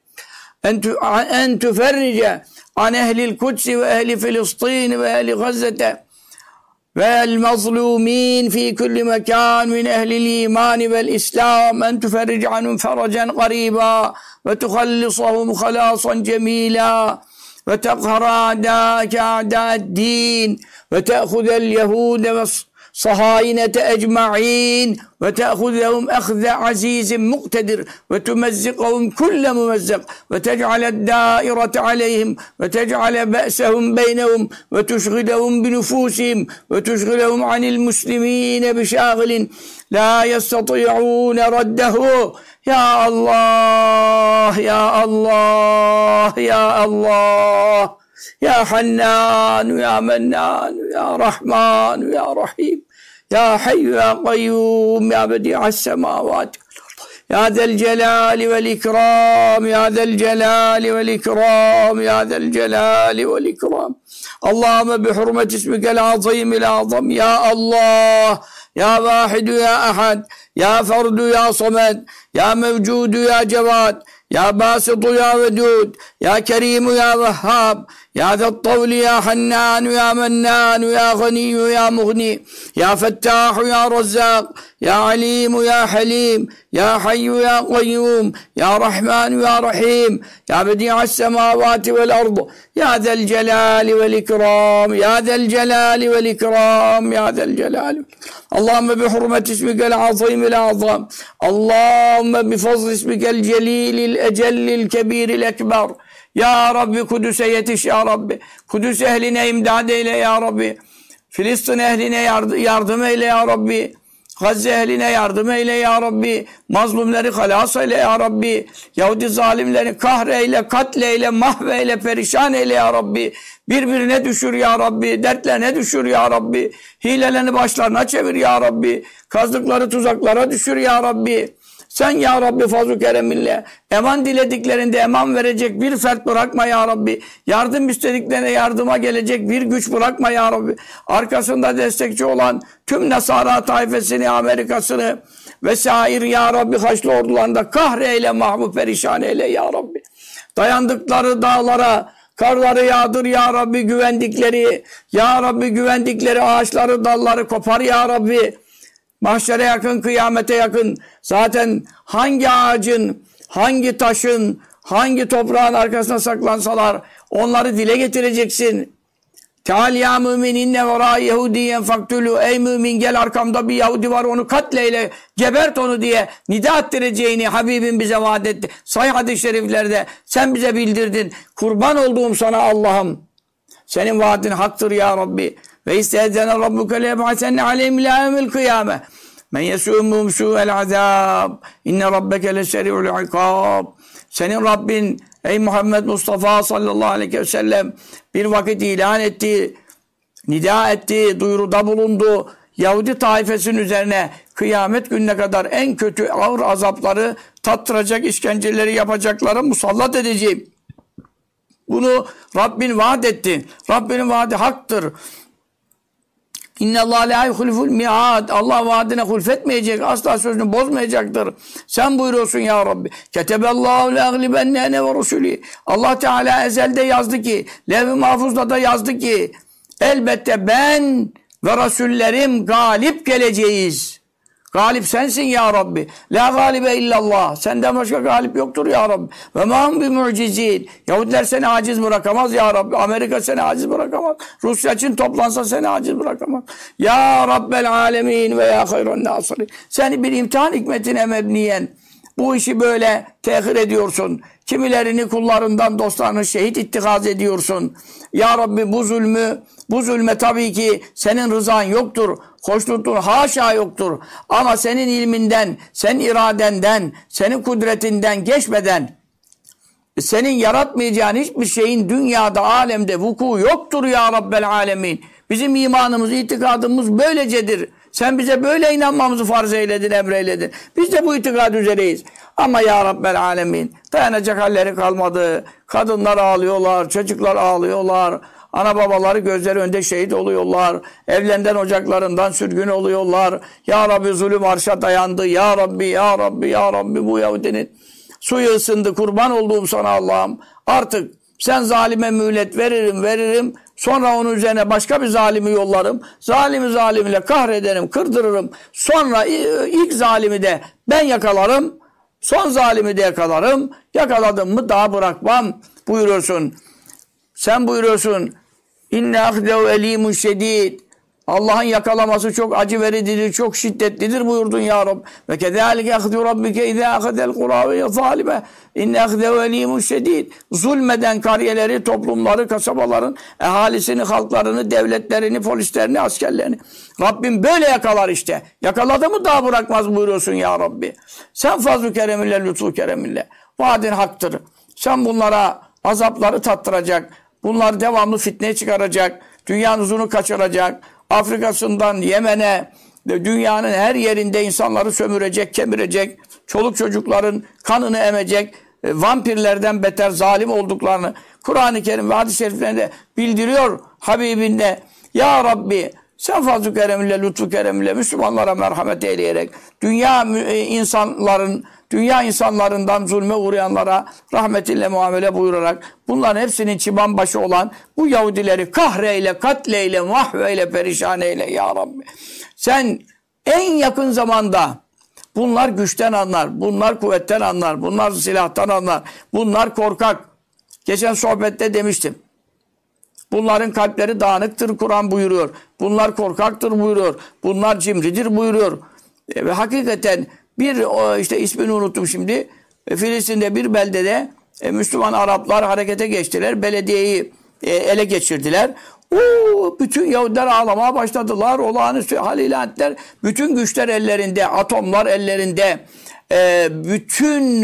En tüferrice an ehlil kudsi ve ehli Filistin ve ehli Gazze'te والمظلومين في كل مكان من أهل الإيمان والإسلام أن تفرج عنهم فرجا قريبا وتخلصهم خلاصا جميلا وتقهر أعداءك أعداء الدين وتأخذ اليهود sahainete ecma'in ve te'khudehum ehze azizin muktedir ve tumezzikahum kulle mumezzik ve tec'aled dairete aleyhim ve tec'ale be'sehum beynehum ve tuşgilehum binufusihim ve tuşgilehum anil muslimine bişâgilin la yestati'ûne raddehu. Ya Allah, Ya Allah, Ya Allah, Ya Hannan, Ya Mennan, Ya Rahman, Ya Rahim, Ya Hayyu, Ya Kayyum, Ya Bedi'as semavati Ya Zel Celali vel İkram, Ya Zel Celali vel İkram, Ya Zel Celali vel İkram. Allahümme bi hurmet ismikel azimil azam, Ya Allah, Ya Vahidu, Ya Ahad, Ya Ferdu, Ya Samed, Ya Mevcudu, Ya Cevad, Ya Basitu, Ya Vedud, Ya Kerimu, Ya Vehhab, Ya Zettavli, Ya Hannanu, Ya Mennanu, Ya Ganiyu, Ya Mughni, Ya Fettahu, Ya Razzaq, Ya Alimu, Ya Halim, Ya Hayyu, Ya Kayyum, Ya Rahmanu, Ya Rahim, Ya Bedi'as semavati vel ardı, Ya Zel Celali vel İkram, Ya Zel Celali vel İkram, Ya Zel Celali. Allahümme bi hurmet ismikel azimil azam, Allahümme bi fazl ismikel celilil ecellil kebiril ekber. Ya Rabbi Kudüs'e yetiş Ya Rabbi. Kudüs ehline imdad eyle Ya Rabbi. Filistin ehline yardım eyle Ya Rabbi. Gazze ehline yardım eyle Ya Rabbi. Mazlumları halas eyle Ya Rabbi. Yahudi zalimleri kahreyle, katleyle, mahveyle, perişan eyle Ya Rabbi. Birbirine düşür Ya Rabbi. Dertlerine düşür Ya Rabbi. Hilelerini başlarına çevir Ya Rabbi. Kazdıkları tuzaklara düşür Ya Rabbi. Sen Ya Rabbi fazl-ı kereminle eman dilediklerinde eman verecek bir fert bırakma Ya Rabbi. Yardım istediklerine yardıma gelecek bir güç bırakma Ya Rabbi. Arkasında destekçi olan tüm Nasara taifesini, Amerika'sını vesaire Ya Rabbi Haçlı ordularında kahreyle, mahvu perişan eyle Ya Rabbi. Dayandıkları dağlara karları yağdır Ya Rabbi, güvendikleri Ya Rabbi, güvendikleri ağaçları, dalları kopar Ya Rabbi. Mahşere yakın, kıyamete yakın zaten hangi ağacın, hangi taşın, hangi toprağın arkasına saklansalar onları dile getireceksin. Teal ya mümin inne vera Yahudiyen faktulu. Ey mümin gel arkamda bir Yahudi var onu katleyle, gebert onu diye nida ettireceğini Habibim bize vaat etti. Sahih hadis-i şeriflerde sen bize bildirdin. Kurban olduğum sana Allah'ım. Senin vaadin haktır ya Rabbi. Ve istehzene rabbuke leyeb'asenne aleyhim ila yevmil kıyame. Men yesûmûm sû'el azâb. İnne rabbeke leseri'ul ikâb. Senin Rabbin ey Muhammed Mustafa sallallahu aleyhi ve sellem bir vakit ilan etti, nida etti, duyuruda bulundu. Yahudi taifesinin üzerine kıyamet gününe kadar en kötü ağır azapları tattıracak, işkenceleri yapacakları musallat edeceğim. Bunu Rabbin vaat etti. Rabbinin vaadi haktır. İnnallâhe lâ yuhliful mi'ad. Allah vaadine hulfetmeyecek. Asla sözünü bozmayacaktır. Sen buyuruyorsun ya Rabbi. Ketebellâhu le'aglibenne ene ve rusulî. Allah Teala ezelde yazdı ki, levh-i mahfuzda da yazdı ki, elbette ben ve Resullerim galip geleceğiz. Galip sensin ya Rabbi. La galibe illallah. Senden başka galip yoktur ya Rabbi. Ve mahum bi mucizin. Yahudiler seni aciz bırakamaz ya Rabbi. Amerika seni aciz bırakamaz. Rusya için toplansa seni aciz bırakamaz. Ya Rabbel alemin ve ya hayran nasiri. Seni bir imtihan hikmetine mebniyen bu işi böyle tehir ediyorsun. Kimilerini kullarından, dostlarını şehit ittikaz ediyorsun. Ya Rabbi bu zulme tabii ki senin rızan yoktur. Hoşnutluğun haşa yoktur. Ama senin ilminden, senin iradenden, senin kudretinden geçmeden senin yaratmayacağın hiçbir şeyin dünyada, alemde vuku yoktur ya Rabbel alemin. Bizim imanımız, itikadımız böylecedir. Sen bize böyle inanmamızı farz eyledin, emreyledin. Biz de bu itikad üzereyiz. Ama ya Rabbel alemin dayanacak halleri kalmadı. Kadınlar ağlıyorlar, çocuklar ağlıyorlar. Ana babaları gözleri önünde şehit oluyorlar. Evlerinden, ocaklarından sürgün oluyorlar. Ya Rabbi zulüm arşa dayandı. Ya Rabbi, Ya Rabbi, Ya Rabbi bu Yahudinin suyu ısındı. Kurban olduğum sana Allah'ım. Artık sen zalime mühlet veririm. Sonra onun üzerine başka bir zalimi yollarım. Zalimi zalimle kahrederim, kırdırırım. Sonra ilk zalimi de ben yakalarım. Son zalimi de yakalarım. Yakaladım mı daha bırakmam buyuruyorsun. Sen buyuruyorsun. İnne ahdehu elimun şedid. Allah'ın yakalaması çok acı vericidir, çok şiddetlidir buyurdun ya Rabbi. Ve kezalike ahzu rabbike izâ ahadel kurâ ve zâlime inne ahzehu elîmun şedîd. Zulmeden kariyeleri, toplumları, kasabaların ehalisini, halklarını, devletlerini, polislerini, askerlerini. Rabbim böyle yakalar işte. Yakaladı mı daha bırakmaz buyuruyorsun ya Rabbi. Sen fazl-ı kereminle, lütfu kereminle. Vaadin haktır. Sen bunlara azapları tattıracak. Bunlar devamlı fitne çıkaracak. Dünyanın huzurunu kaçıracak. Afrika'sından Yemen'e, dünyanın her yerinde insanları sömürecek, kemirecek. Çoluk çocukların kanını emecek. Vampirlerden beter zalim olduklarını Kur'an-ı Kerim ve hadis-i şeriflerinde bildiriyor Habibinde. Ya Rabbi sen fazl-ı kereminle, lütfu kereminle Müslümanlara merhamet eyleyerek dünya insanlarından zulme uğrayanlara rahmetinle muamele buyurarak bunların hepsinin çıban başı olan bu Yahudileri kahreyle, katleyle, mahveyle, perişan eyle ya Rabbi. Sen en yakın zamanda bunlar güçten anlar, bunlar kuvvetten anlar, bunlar silahtan anlar, bunlar korkak. Geçen sohbette demiştim. Bunların kalpleri dağınıktır Kur'an buyuruyor. Bunlar korkaktır buyuruyor. Bunlar cimridir buyuruyor. Ve hakikaten işte ismini unuttum şimdi. Filistin'de bir beldede Müslüman Araplar harekete geçtiler. Belediyeyi ele geçirdiler. Bütün Yahudiler ağlamaya başladılar. Olağanüstü hal ilan ettiler. Bütün güçler ellerinde, atomlar ellerinde. Bütün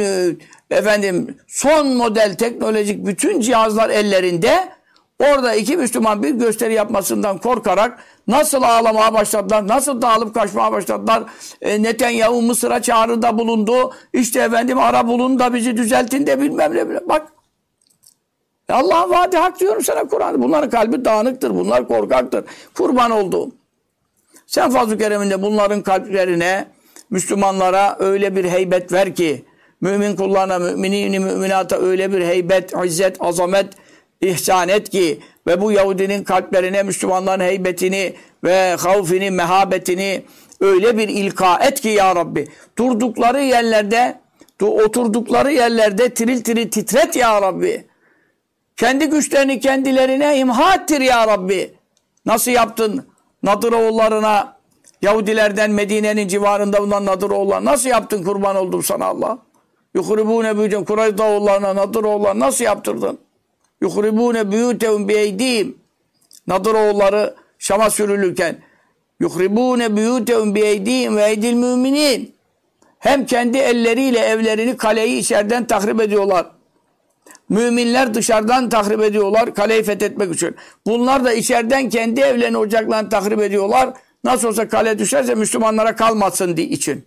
son model teknolojik bütün cihazlar ellerinde. Orada iki Müslüman bir gösteri yapmasından korkarak nasıl ağlamaya başladılar, nasıl dağılıp kaçmaya başladılar. Netanyahu Mısır'a çağrıda bulundu. İşte ara bulun da bizi düzeltin de bilmem ne. Bak. Allah'ın vaadi hak diyorum sana Kur'an. Bunların kalbi dağınıktır, bunlar korkaktır. Kurban olduğum. Sen fazl-ı kereminde bunların kalplerine, Müslümanlara öyle bir heybet ver ki, mümin kullarına, müminata öyle bir heybet, izzet, azamet, ihsan et ki ve bu Yahudinin kalplerine Müslümanların heybetini ve havfini, mehabetini öyle bir ilka et ki ya Rabbi. Durdukları yerlerde, oturdukları yerlerde tiril tiril titret ya Rabbi. Kendi güçlerini kendilerine imha ettir ya Rabbi. Nasıl yaptın Nadıroğullarına, Yahudilerden Medine'nin civarında bulunan Nadıroğullarına nasıl yaptın kurban oldum sana Allah. Yuhribûne büyüdün Kuraydaoğullarına, Nadıroğullarına nasıl yaptırdın? Yuhribûne büyûtehum biyeydîm. Nadıroğulları Şam'a sürülürken yuhribûne büyûtehum biyeydîm ve eydil müminin. Hem kendi elleriyle evlerini, kaleyi içeriden tahrip ediyorlar. Müminler dışarıdan tahrip ediyorlar kaleyi fethetmek için. Bunlar da içeriden kendi evlerini, ocaklarını tahrip ediyorlar. Nasıl olsa kale düşerse Müslümanlara kalmasın diye için.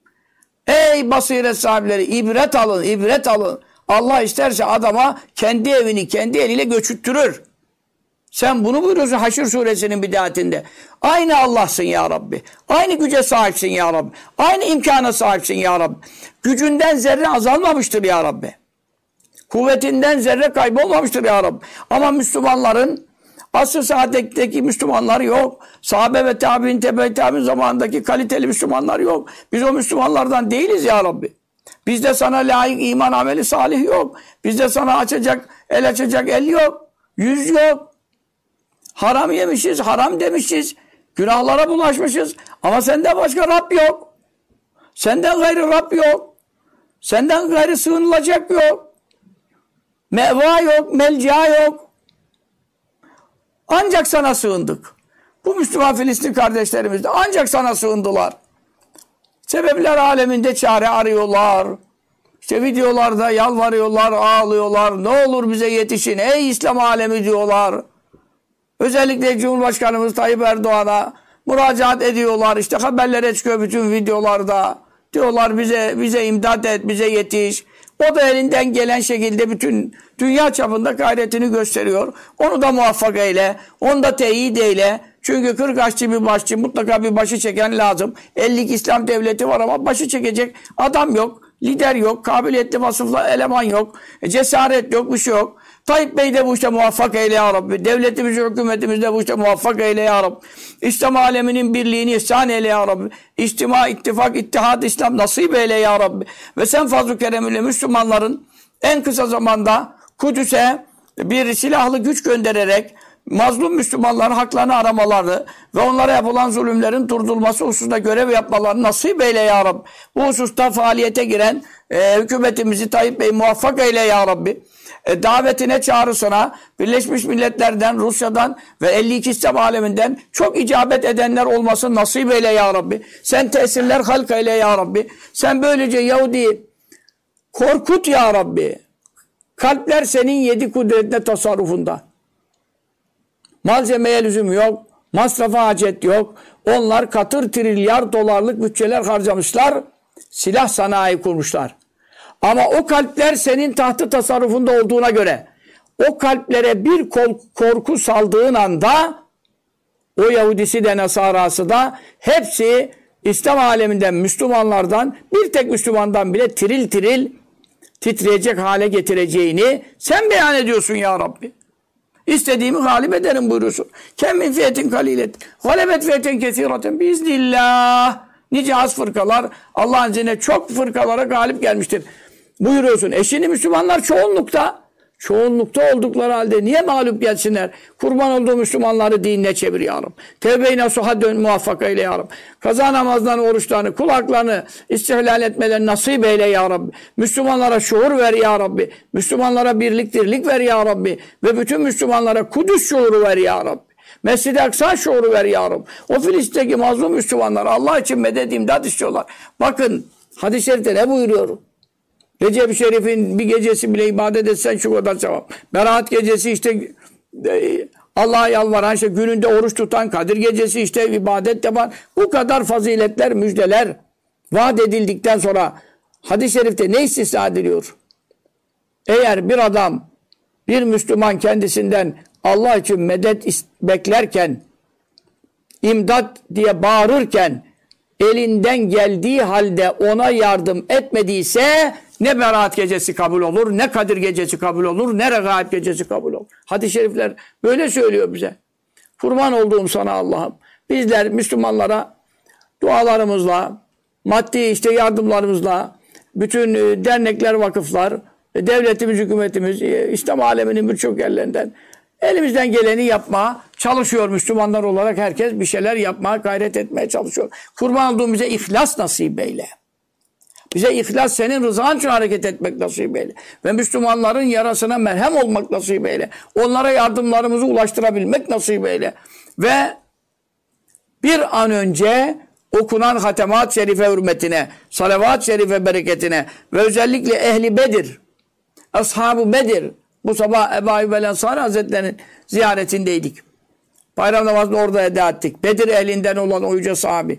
Ey basiret sahipleri ibret alın, ibret alın. Allah isterse adama kendi evini kendi eliyle göçüttürür. Sen bunu buyuruyorsun Haşr suresinin bidayetinde. Aynı Allah'sın ya Rabbi. Aynı güce sahipsin ya Rabbi. Aynı imkana sahipsin ya Rabbi. Gücünden zerre azalmamıştır ya Rabbi. Kuvvetinden zerre kaybolmamıştır ya Rabbi. Ama Müslümanların asr-ı saadetteki Müslümanlar yok. Sahabe ve tabi'in, tebe-i tabi'in zamanındaki kaliteli Müslümanlar yok. Biz o Müslümanlardan değiliz ya Rabbi. Bizde sana layık iman ameli salih yok. Bizde sana el açacak el yok. Yüz yok. Haram yemişiz, haram demişiz. Günahlara bulaşmışız. Ama senden başka Rab yok. Senden gayrı Rab yok. Senden gayrı sığınılacak yok. Meva yok, melca yok. Ancak sana sığındık. Bu Müslüman Filistin kardeşlerimiz de ancak sana sığındılar. Sebepler aleminde çare arıyorlar. İşte videolarda yalvarıyorlar, ağlıyorlar. Ne olur bize yetişin ey İslam alemi diyorlar. Özellikle Cumhurbaşkanımız Tayyip Erdoğan'a müracaat ediyorlar. İşte haberlere çıkıyor bütün videolarda. Diyorlar bize imdat et, bize yetiş. O da elinden gelen şekilde bütün dünya çapında gayretini gösteriyor. Onu da muvaffak eyle. Onu da teyit eyle. Çünkü 40 aşçı bir başçı mutlaka bir başı çeken lazım. 50'lik İslam devleti var ama başı çekecek adam yok. Lider yok. Kabiliyetli vasıflı eleman yok. Cesaret yok. Bir şey yok. Tayyip Bey de bu işte muvaffak eyle ya Rabbi. Devletimizi, hükümetimizi de bu işte muvaffak eyle ya Rabbi. İslam aleminin birliğini ihsan eyle ya Rabbi. İçtima, ittifak, ittihad, İslam nasip eyle ya Rabbi. Ve sen fazl-ı keremiyle Müslümanların en kısa zamanda Kudüs'e bir silahlı güç göndererek mazlum Müslümanların haklarını aramaları ve onlara yapılan zulümlerin durdurulması hususunda görev yapmalarını nasip eyle ya Rabbi. Bu hususta faaliyete giren hükümetimizi Tayyip Bey muvaffak eyle ya Rabbi. Davetine, çağrısına Birleşmiş Milletler'den, Rusya'dan ve 52 İslam aleminden çok icabet edenler olmasını nasip eyle ya Rabbi. Sen tesirler halk eyle ya Rabbi. Sen böylece Yahudi korkut ya Rabbi. Kalpler senin 7 kudretine tasarrufunda. Malzemeye lüzum yok. Masrafa hacet yok. Onlar katır trilyar dolarlık bütçeler harcamışlar. Silah sanayi kurmuşlar. Ama o kalpler senin tahtı tasarrufunda olduğuna göre o kalplere bir korku saldığın anda o Yahudisi de Nasarası da hepsi İslam aleminden, Müslümanlardan, bir tek Müslümandan bile tiril tiril titreyecek hale getireceğini sen beyan ediyorsun ya Rabbi. İstediğimi galip ederim buyuruyorsun. Kem min fiyetin kalilet galebet fiyeten kesiraten biiznillah. Nice az fırkalar Allah'ın izniyle çok fırkalara galip gelmiştir buyuruyorsun. Şimdi Müslümanlar çoğunlukta oldukları halde niye mağlup gelsinler? Kurban olduğu Müslümanları dinine çevir ya Rabbi. Tevbe-i nasuha dön muvaffak eyle ya Rabbi. Kaza namazlarını, oruçlarını, kulaklarını istihlal etmeleri nasip eyle ya Rabbi. Müslümanlara şuur ver ya Rabbi. Müslümanlara birlik dirlik ver ya Rabbi. Ve bütün Müslümanlara Kudüs şuuru ver ya Rabbi. Mescid-i Aksa şuuru ver ya Rabbi. O Filistin'deki mazlum Müslümanlar Allah için medet imdad istiyorlar. Bakın hadis-i şerifte ne buyuruyor? Recep-i Şerif'in bir gecesi bile ibadet etsen şu kadar sevap. Berat gecesi işte Allah'a yalvaran, işte gününde oruç tutan, Kadir gecesi işte ibadet yapan, bu kadar faziletler, müjdeler vaat edildikten sonra hadis-i şerifte ne istisna ediliyor? Eğer bir adam, bir Müslüman kendisinden Allah için medet beklerken, imdat diye bağırırken, elinden geldiği halde ona yardım etmediyse ne Berat gecesi kabul olur, ne Kadir gecesi kabul olur, ne Regaib gecesi kabul olur. Hadis-i şerifler böyle söylüyor bize. Kurban olduğum sana Allah'ım. Bizler Müslümanlara dualarımızla, maddi işte yardımlarımızla, bütün dernekler, vakıflar, devletimiz, hükümetimiz, İslam aleminin birçok yerlerinden elimizden geleni yapmaya çalışıyor. Müslümanlar olarak herkes bir şeyler yapmaya, gayret etmeye çalışıyor. Kurban olduğum bize ihlas nasip eyle. Bize ihlas, senin rızan için hareket etmek nasip eyle. Ve Müslümanların yarasına merhem olmak nasip eyle. Onlara yardımlarımızı ulaştırabilmek nasip eyle. Ve bir an önce okunan hatemat-ı şerife hürmetine, salavat-ı şerife bereketine ve özellikle ehli Bedir, ashab-ı Bedir, bu sabah Ebu Ayyub el-Ensari Hazretleri'nin ziyaretindeydik. Bayram namazını orada eda ettik. Bedir ehlinden olan o yüce sahabi.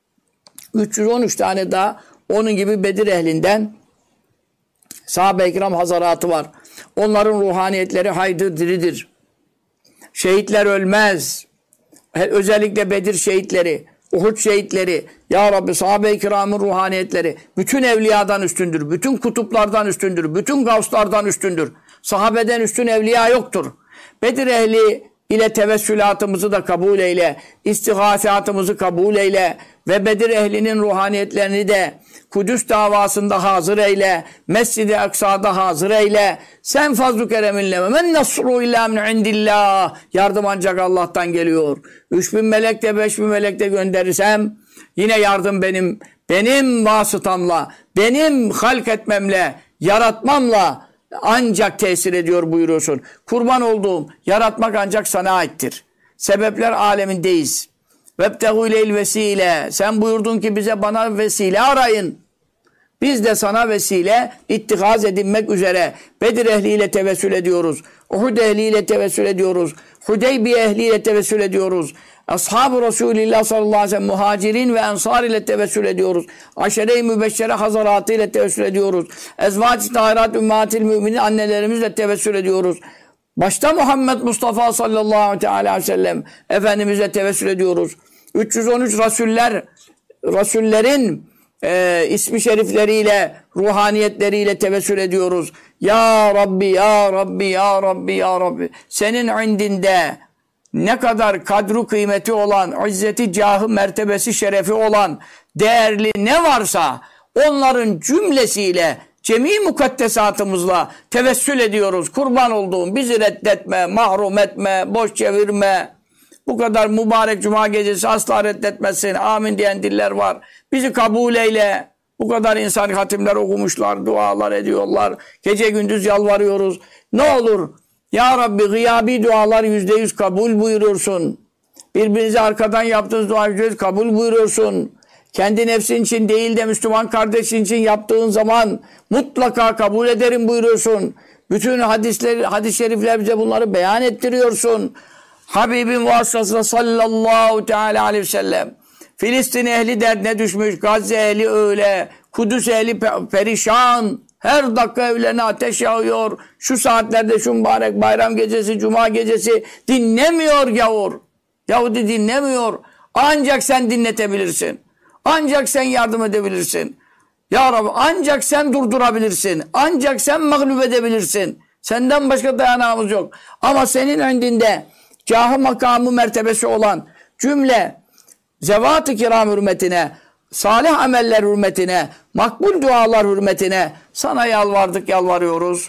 313 tane daha onun gibi Bedir ehlinden sahabe-i kiram hazaratı var. Onların ruhaniyetleri haydır, diridir. Şehitler ölmez. Özellikle Bedir şehitleri, Uhud şehitleri, ya Rabbi sahabe-i kiramın ruhaniyetleri bütün evliyadan üstündür. Bütün kutuplardan üstündür. Bütün gavslardan üstündür. Sahabeden üstün evliya yoktur. Bedir ehli ile tevessülatımızı da kabul eyle. İstihasatımızı kabul eyle. Ve Bedir ehlinin ruhaniyetlerini de Kudüs davasında hazır eyle. Mescid-i Aksa'da hazır eyle. Sen fazl-ı kereminle ve men nasru illa min indillah. Yardım ancak Allah'tan geliyor. 3000 melek de 5000 melek de gönderirsem yine yardım benim vasıtamla, benim halk etmemle, yaratmamla ancak tesir ediyor buyuruyorsun. Kurban olduğum yaratmak ancak sana aittir. Sebepler alemindeyiz. Vebtehu ileyl vesile. Sen buyurdun ki bize bana vesile arayın. Biz de sana vesile ittihaz edinmek üzere Bedir ehliyle tevessül ediyoruz. Uhud ehliyle tevessül ediyoruz. Hudeybiye ehliyle tevessül ediyoruz. Ashab-ı Resulillah sallallahu aleyhi ve sellem muhacirin ve ensar ile tevessül ediyoruz. Aşere-i mübeşşere hazaratı ile tevessül ediyoruz. Ezvac-ı tahirat ümmatil müminin annelerimizle tevessül ediyoruz. Başta Muhammed Mustafa sallallahu aleyhi ve sellem Efendimiz'e tevessül ediyoruz. 313 Rasullerin ismi şerifleriyle, ruhaniyetleriyle tevessül ediyoruz. Ya Rabbi, Ya Rabbi, Ya Rabbi, Ya Rabbi. Senin indinde ne kadar kadru kıymeti olan, izzeti, cahı, mertebesi, şerefi olan, değerli ne varsa onların cümlesiyle cemi mukaddesatımızla tevessül ediyoruz. Kurban olduğum bizi reddetme, mahrum etme, boş çevirme. Bu kadar mübarek cuma gecesi asla reddetmesin. Amin diyen diller var. Bizi kabul eyle. Bu kadar insan hatimler okumuşlar, dualar ediyorlar. Gece gündüz yalvarıyoruz. Ne olur ya Rabbi gıyabi dualar %100 kabul buyurursun. Birbirinize arkadan yaptığınız dua %100 kabul buyurursun. Kendi nefsin için değil de Müslüman kardeşin için yaptığın zaman mutlaka kabul ederim buyuruyorsun. Bütün hadis-i şerifler bize bunları beyan ettiriyorsun. Habibim vasıtasıyla sallallahu teala aleyhi ve sellem. Filistin ehli derdine düşmüş, Gazze ehli öyle, Kudüs ehli perişan. Her dakika evlerine ateş yağıyor. Şu saatlerde şu mübarek bayram gecesi, cuma gecesi dinlemiyor gavur. Yahudi dinlemiyor. Ancak sen dinletebilirsin. Ancak sen yardım edebilirsin. Ya Rabbi ancak sen durdurabilirsin. Ancak sen mağlup edebilirsin. Senden başka dayanağımız yok. Ama senin indinde cahı makamı mertebesi olan cümle zevat-ı kiram hürmetine, salih ameller hürmetine, makbul dualar hürmetine sana yalvardık, yalvarıyoruz.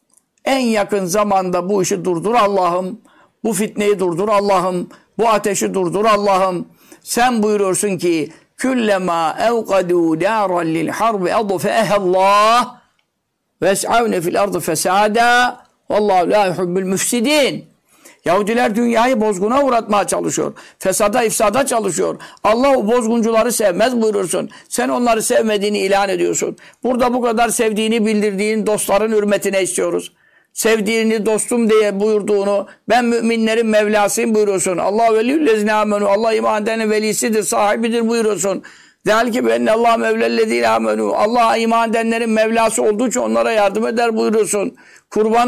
En yakın zamanda bu işi durdur Allah'ım. Bu fitneyi durdur Allah'ım. Bu ateşi durdur Allah'ım. Sen buyuruyorsun ki küllema evkadû dâran lil harbi adfe'ehallâh ves'avne fil ardı fesâdâ vallâhu lâ yuhibbul müfsidîn. Yahudiler dünyayı bozguna uğratmaya çalışıyor. Fesada, ifsada çalışıyor. Allah o bozguncuları sevmez buyurursun. Sen onları sevmediğini ilan ediyorsun. Burada bu kadar sevdiğini bildirdiğin dostların hürmetine istiyoruz. Sevdiğini dostum diye buyurduğunu, ben müminlerin Mevlasıyım buyuruyorsun. Allah veliyyüllezine amenu, Allah iman edenin velisidir, sahibidir buyuruyorsun. Del ki benne Allah mevlellezine amenu, Allah iman edenlerin Mevlası olduğu için onlara yardım eder buyuruyorsun. Kurban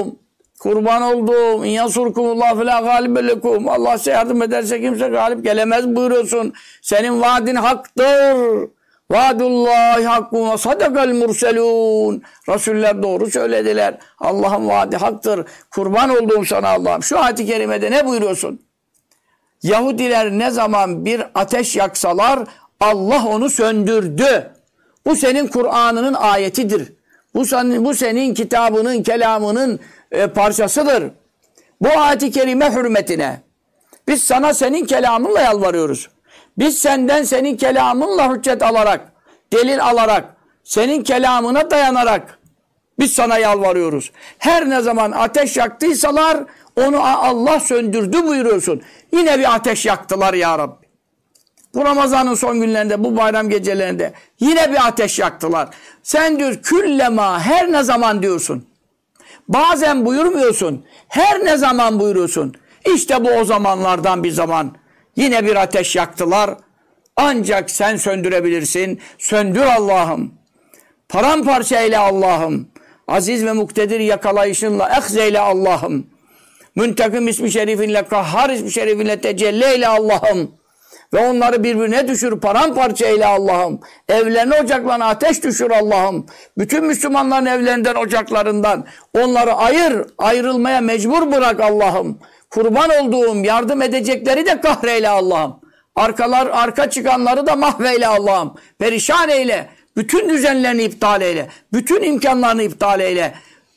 olduğum, yasurkumullah fela galibe lekum. Allah size yardım ederse kimse galip gelemez buyuruyorsun. Senin vaadin haktır. Vaadullahi hakkun ve sadakal murselun. Resuller doğru söylediler. Allah'ın vaadi haktır. Kurban olduğum sana Allah'ım. Şu ayet-i kerimede ne buyuruyorsun? Yahudiler ne zaman bir ateş yaksalar Allah onu söndürdü. Bu senin Kur'an'ının ayetidir. Bu senin kitabının, kelamının parçasıdır. Bu ayet-i kerime hürmetine biz sana senin kelamınla yalvarıyoruz. Biz senden senin kelamınla hüccet alarak, delil alarak, senin kelamına dayanarak biz sana yalvarıyoruz. Her ne zaman ateş yaktıysalar onu Allah söndürdü buyuruyorsun. Yine bir ateş yaktılar ya Rabbi. Bu Ramazan'ın son günlerinde, bu bayram gecelerinde yine bir ateş yaktılar. Sen diyor küllema her ne zaman diyorsun. Bazen buyurmuyorsun. Her ne zaman buyuruyorsun. İşte bu o zamanlardan bir zaman. Yine bir ateş yaktılar. Ancak sen söndürebilirsin. Söndür Allah'ım. Paramparça eyle Allah'ım. Aziz ve muktedir yakalayışınla ehzeyle Allah'ım. Müntekim ismi şerifinle, kahhar ismi şerifinle tecelli eyle Allah'ım. Ve onları birbirine düşür, paramparça eyle Allah'ım. Evlerine, ocaklarına ateş düşür Allah'ım. Bütün Müslümanların evlerinden, ocaklarından onları ayrılmaya mecbur bırak Allah'ım. Kurban olduğum yardım edecekleri de kahreyle Allah'ım. Arka çıkanları da mahveyle Allah'ım. Perişan eyle. Bütün düzenlerini iptal eyle. Bütün imkanlarını iptal eyle.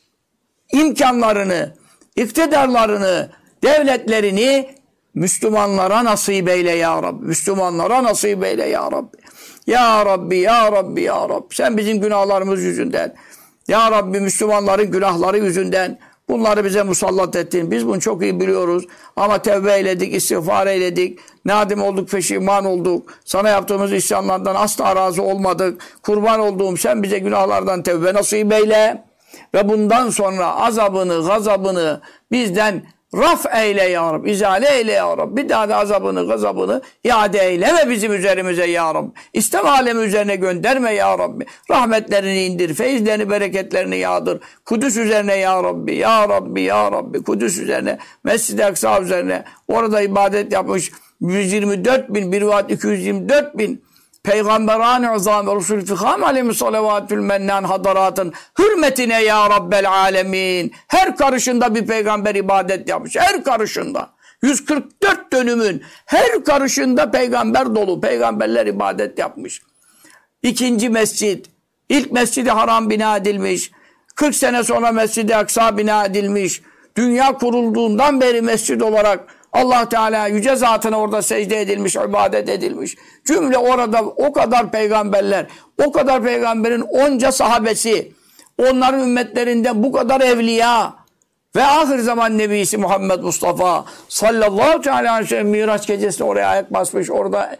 İmkanlarını, iktidarlarını, devletlerini Müslümanlara nasip eyle ya Rabbi. Müslümanlara nasip eyle ya Rabbi. Ya Rabbi, ya Rabbi, ya Rabbi. Sen bizim günahlarımız yüzünden, ya Rabbi Müslümanların günahları yüzünden bunları bize musallat ettin. Biz bunu çok iyi biliyoruz. Ama tevbe eyledik, istiğfar eyledik. Nadim olduk, peşiman olduk. Sana yaptığımız isyanlardan asla razı olmadık. Kurban olduğum sen bize günahlardan tevbe nasip eyle. Ve bundan sonra azabını, gazabını bizden raf eyle ya Rabbi, izale eyle ya Rabbi. Bir daha da azabını, gazabını iade eyleme bizim üzerimize ya Rabbi. İslam alemi üzerine gönderme ya Rabbi. Rahmetlerini indir, feyizlerini, bereketlerini yağdır. Kudüs üzerine ya Rabbi, ya Rabbi, ya Rabbi. Kudüs üzerine, Mescid-i Aksa üzerine. Orada ibadet yapmış 124 bin, bir rivayet 224 bin. Peygamberan-ı azam ve Resul-i Fiham aleyhi salavatül mennan hadaratın hürmetine ya Rabbel alemin. Her karışında bir peygamber ibadet yapmış. Her karışında. 144 dönümün her karışında peygamber dolu. Peygamberler ibadet yapmış. İkinci mescid. İlk Mescid-i Haram bina edilmiş. 40 sene sonra Mescid-i Aksa bina edilmiş. Dünya kurulduğundan beri mescid olarak Allah Teala yüce zatına orada secde edilmiş, ibadet edilmiş. Cümle orada o kadar peygamberler, o kadar peygamberin onca sahabesi, onların ümmetlerinden bu kadar evliya ve ahir zaman nebisi Muhammed Mustafa sallallahu aleyhi ve sellem Miraç gecesinde oraya ayak basmış, orada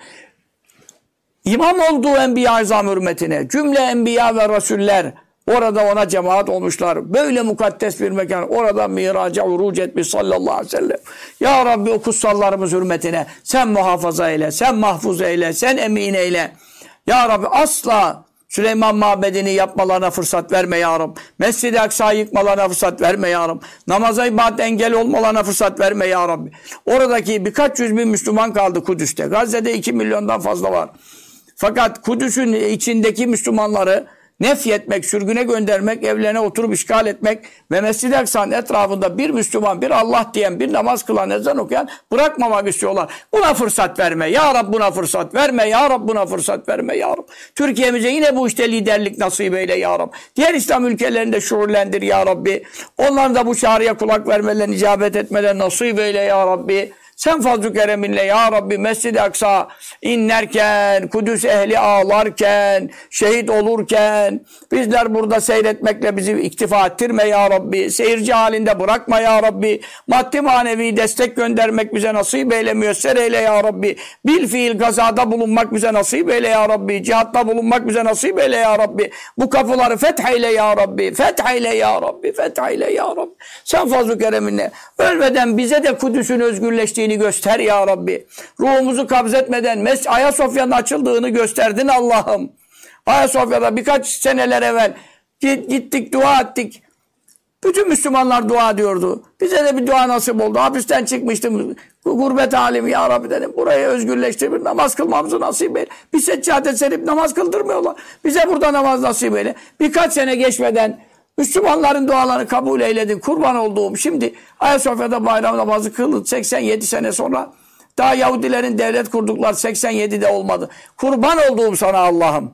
imam olduğu Enbiya-i İzam hürmetine cümle enbiya ve rasuller orada ona cemaat olmuşlar. Böyle mukaddes bir mekan. Orada miraca uruc etmiş sallallahu aleyhi ve sellem. Ya Rabbi o kutsallarımız hürmetine sen muhafaza eyle, sen mahfuz eyle, sen emin eyle. Ya Rabbi asla Süleyman Mabedi'ni yapmalarına fırsat verme ya Rabbi. Mescid-i Aksa'yı yıkmalarına fırsat verme ya Rabbi. Namaza ibadet engel olmalarına fırsat verme ya Rabbi. Oradaki birkaç yüz bin Müslüman kaldı Kudüs'te. Gazze'de 2 milyondan fazla var. Fakat Kudüs'ün içindeki Müslümanları nefyetmek, sürgüne göndermek, evlerine oturup işgal etmek ve Mescid-i Aksa'nın etrafında bir Müslüman, bir Allah diyen, bir namaz kılan, ezan okuyan bırakmamak istiyorlar. Buna fırsat verme. Ya Rab buna fırsat verme. Ya Rab buna fırsat verme. Ya Rab. Türkiye'mize yine bu işte liderlik nasip eyle Ya Rab. Diğer İslam ülkelerini de şuurlendir Ya Rabbi. Onların da bu çağrıya kulak vermelerine, icabet etmelerine nasip eyle Ya Rabbi. Sen fazl-ı kereminle ya Rabbi Mescid-i Aksa inlerken, Kudüs ehli ağlarken, şehit olurken, bizler burada seyretmekle bizi iktifa ettirme ya Rabbi. Seyirci halinde bırakma ya Rabbi. Maddi manevi destek göndermek bize nasip eyle, müyesser eyle ya Rabbi. Bil fiil gazada bulunmak bize nasip eyle ya Rabbi. Cihatta bulunmak bize nasip eyle ya Rabbi. Bu kapıları fetheyle ya Rabbi. Fetheyle ya Rabbi. Fetheyle ya Rabbi. Sen fazl-ı kereminle ölmeden bize de Kudüs'ün özgürleştiğini göster ya Rabbi. Ruhumuzu kabzetmeden Ayasofya'nın açıldığını gösterdin Allah'ım. Ayasofya'da birkaç seneler evvel gittik, dua ettik. Bütün Müslümanlar dua ediyordu. Bize de bir dua nasip oldu. Hapisten çıkmıştım. Gurbet halim ya Rabbi dedim. Burayı özgürleştir. Bir namaz kılmamızı nasip eyle. Bir seccade serip namaz kıldırmıyorlar. Bize burada namaz nasip eyle. Birkaç sene geçmeden Müslümanların dualarını kabul eyledin. Kurban olduğum. Şimdi Ayasofya'da bayram namazı kıldı 87 sene sonra. Daha Yahudilerin devlet kurduklar 87'de olmadı. Kurban olduğum sana Allah'ım.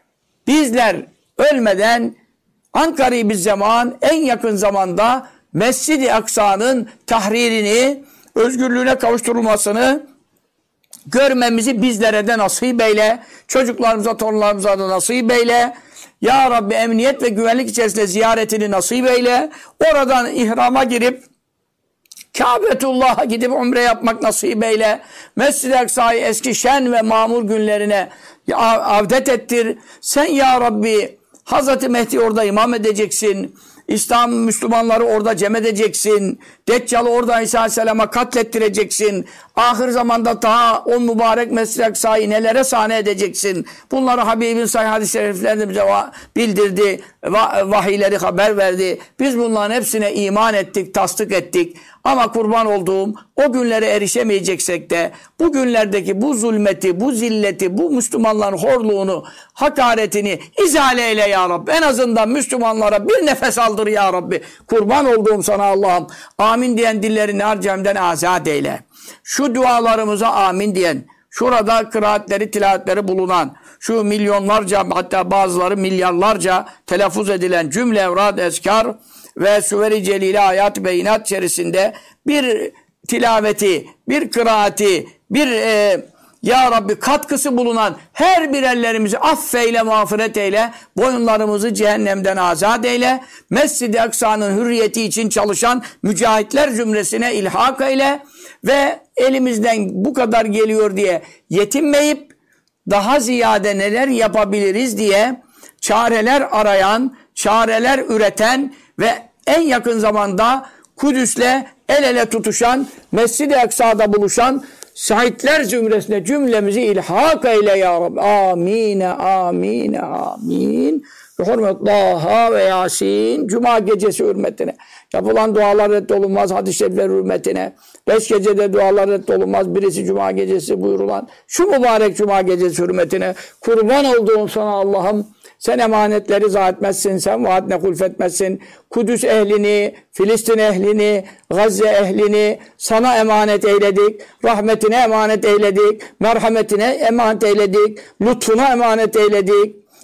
Bizler ölmeden Ankara'yı bir zaman en yakın zamanda Mescid-i Aksa'nın tahririni, özgürlüğüne kavuşturulmasını görmemizi bizlere de nasip eyle. Çocuklarımıza, torunlarımıza da nasip eyle. Ya Rabbi emniyet ve güvenlik içerisinde ziyaretini nasip eyle. Oradan ihrama girip Kâbetullah'a gidip umre yapmak nasip eyle. Mescid-i Aksa'yı eski şen ve mamur günlerine avdet ettir. Sen ya Rabbi Hazreti Mehdi orada imam edeceksin. İslam Müslümanları orada cem edeceksin. Deccal'ı orada İsa Aleyhisselam'a katlettireceksin. Ahir zamanda daha o mübarek Mescid-i Aksa'yı nelere sahne edeceksin. Bunları Habib'in sahih hadis-i şeriflerinde bize bildirdi. Vahiyleri haber verdi. Biz bunların hepsine iman ettik, tasdik ettik. Ama kurban olduğum o günlere erişemeyeceksek de bu günlerdeki bu zulmeti, bu zilleti, bu Müslümanların horluğunu, hakaretini izale eyle ya Rabbi. En azından Müslümanlara bir nefes aldır ya Rabbi. Kurban olduğum sana Allah'ım. Amin diyen dillerini harcamden azat eyle. Şu dualarımıza amin diyen, şurada kıraatleri, tilavetleri bulunan, şu milyonlarca hatta bazıları milyarlarca telaffuz edilen cümle evrad, eskar ve süver-i celile ayat-ı beyinat içerisinde bir tilaveti, bir kıraati, bir ya Rabbi katkısı bulunan her birerlerimizi affeyle, mağfiret eyle, boyunlarımızı cehennemden azat eyle, Mescid-i Aksa'nın hürriyeti için çalışan mücahitler zümresine ilhak eyle ve elimizden bu kadar geliyor diye yetinmeyip daha ziyade neler yapabiliriz diye çareler arayan, çareler üreten ve en yakın zamanda Kudüs'le el ele tutuşan, Mescid-i Aksa'da buluşan şahitler zümresine cümlemizi ilhak eyle ya Rabbi. Amin, amin, amin. Hürmet Taha ve Yasin. Cuma gecesi hürmetine. Yapılan dualar reddolunmaz hadis-i şerifler hürmetine. 5 gecede dualar reddolunmaz. Birisi Cuma gecesi buyurulan. Şu mübarek Cuma gecesi hürmetine. Kurban olduğum sana Allah'ım. Sen emanetleri zayi etmezsin, sen vaadine hulfetmezsin. Kudüs ehlini, Filistin ehlini, Gazze ehlini sana emanet eyledik. Rahmetine emanet eyledik. Merhametine emanet eyledik. Lütfuna emanet eyledik.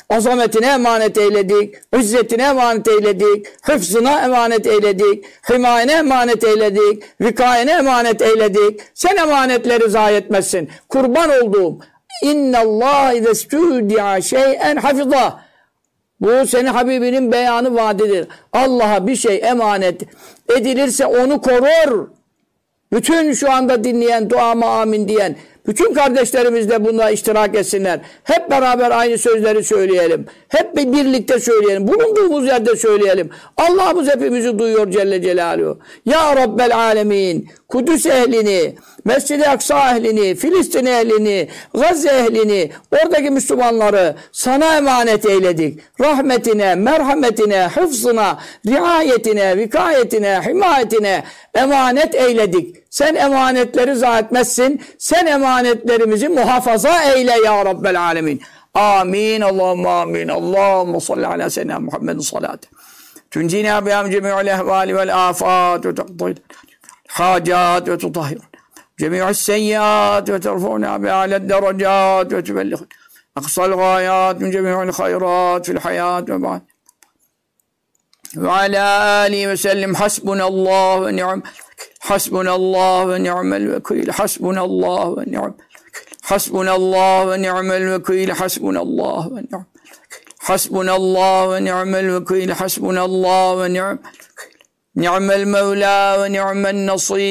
Azametine emanet eyledik. İzzetine emanet eyledik. Hıfzına emanet eyledik. Himayene emanet eyledik. Vikayene emanet eyledik. Sen emanetleri zayi etmezsin. Kurban olduğum. İnnallâh izestûdi'a şey'en hafizâh. Bu senin Habibinin beyanı vaadidir. Allah'a bir şey emanet edilirse onu korur. Bütün şu anda dinleyen, duama amin diyen bütün kardeşlerimiz de buna iştirak etsinler. Hep beraber aynı sözleri söyleyelim. Hep birlikte söyleyelim. Bulunduğumuz yerde söyleyelim. Allah'ımız hepimizi duyuyor Celle Celaluhu. Ya Rabbel Alemin, Kudüs ehlini, Mescid-i Aksa ehlini, Filistin ehlini, Gazze ehlini, oradaki Müslümanları sana emanet eyledik. Rahmetine, merhametine, hıfzına, riayetine, vikayetine, himayetine emanet eyledik. Sen emanetleri zayi etmezsin. Sen emanetlerimizi muhafaza eyle ya Rabbel Alemin. Amin. Allahümme amin. Allahümme salli ala seyyidina Muhammedin salati. Tuncina biham cemi'ul ehvali vel afat ve teqdil hacat ve tutahhir. Cemi'ul seyyat ve terfuna bi'aled derecat ve tübelliğ. Aksal gayat min cemi'ul hayrat fil hayat ve ba'd. Ve ala alihi ve sellim hasbunallah ve ni'mel hasbunallah ve ni'mel vekil. Hasbunallah ve ni'mel hasbunallah ve ni'mel vekil. Hasbunallah ve ni'mel hasbunallah ve ni'mel vekil. Hasbunallah ve ni'mel ni'mel mevla ve ni'mel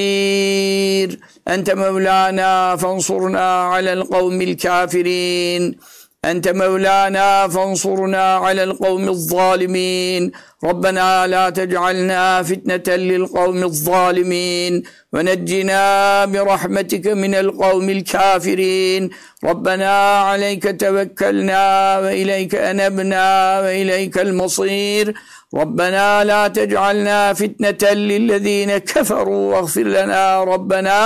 nasir. Ente mevlana fansurna alel kavmil kafirin. أنت مولانا فانصرنا على القوم الظالمين ربنا لا تجعلنا فتنة للقوم الظالمين ونجنا برحمتك من القوم الكافرين ربنا عليك توكلنا وإليك أنبنا وإليك المصير ربنا لا تجعلنا فتنة للذين كفروا واغفر لنا ربنا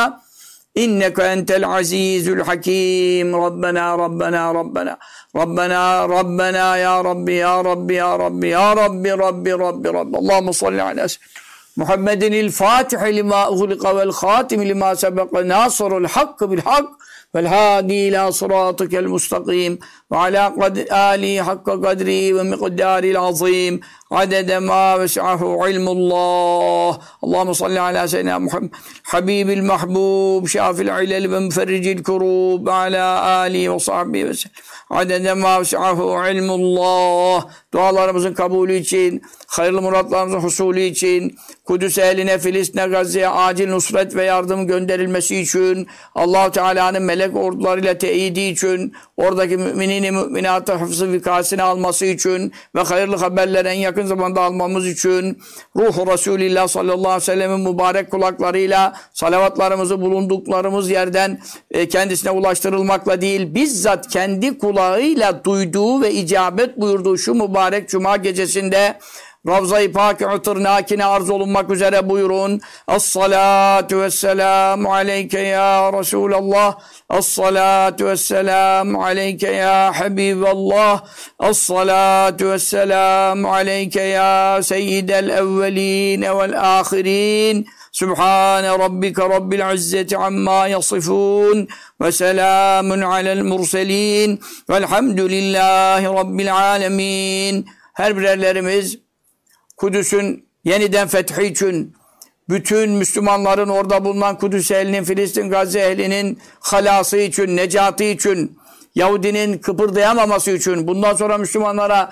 إنك أنت العزيز الحكيم ربنا ربنا ربنا ربنا ربنا يا رب يا رب يا رب يا رب رب رب رب اللهم صل على محمد الفاتح لما أغلق والخاتم لما سبق ناصر الحق بالحق والهادي إلى صراطك المستقيم وعلى آله حق قدره ومقدار العظيم عدد ما وسعه علم الله اللهم صل على سيدنا محمد حبيب المحبوب شافي العلل ومفرج الكروب على آله وصحبه وسلم عدد ما وسعه علم الله dualarımızın kabulü için, hayırlı muratlarımızın husulü için, Kudüs ehline, Filistin'e, Gazze'ye acil nusret ve yardım gönderilmesi için, Allah-u Teala'nın melek ordularıyla teyidi için, oradaki müminin müminatı hıfzı vikasını alması için ve hayırlı haberleri en yakın zamanda almamız için, ruhu Resulillah sallallahu aleyhi ve sellem'in mübarek kulaklarıyla salavatlarımızı bulunduklarımız yerden kendisine ulaştırılmakla değil, bizzat kendi kulağıyla duyduğu ve icabet buyurduğu şu mübarek cuma gecesinde Ravza-i Pak-ı Tırnakine arz olunmak üzere buyurun. Es-salatu vesselamu aleyke ya Resulallah. Es-salatu vesselamu aleyke ya Habiballah. Es-salatu vesselamu aleyke ya Seyyidel evveline vel ahirin. Sübhane rabbike rabbil izzeti amma yasifun ve selamun alel murselin velhamdülillahi rabbil alemin. Her birerlerimiz Kudüs'ün yeniden fethi için, bütün Müslümanların orada bulunan Kudüs ehlinin, Filistin, Gazze ehlinin halası için, necatı için, Yahudinin kıpırdayamaması için, bundan sonra Müslümanlara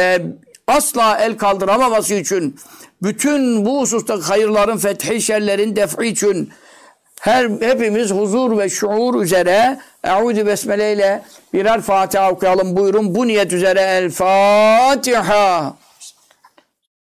asla el kaldıramaması için, bütün bu hususta hayırların fethi, şerlerin defi için hepimiz huzur ve şuur üzere Eûzü Besmele ile birer Fatiha okuyalım. Buyurun bu niyet üzere El Fatiha.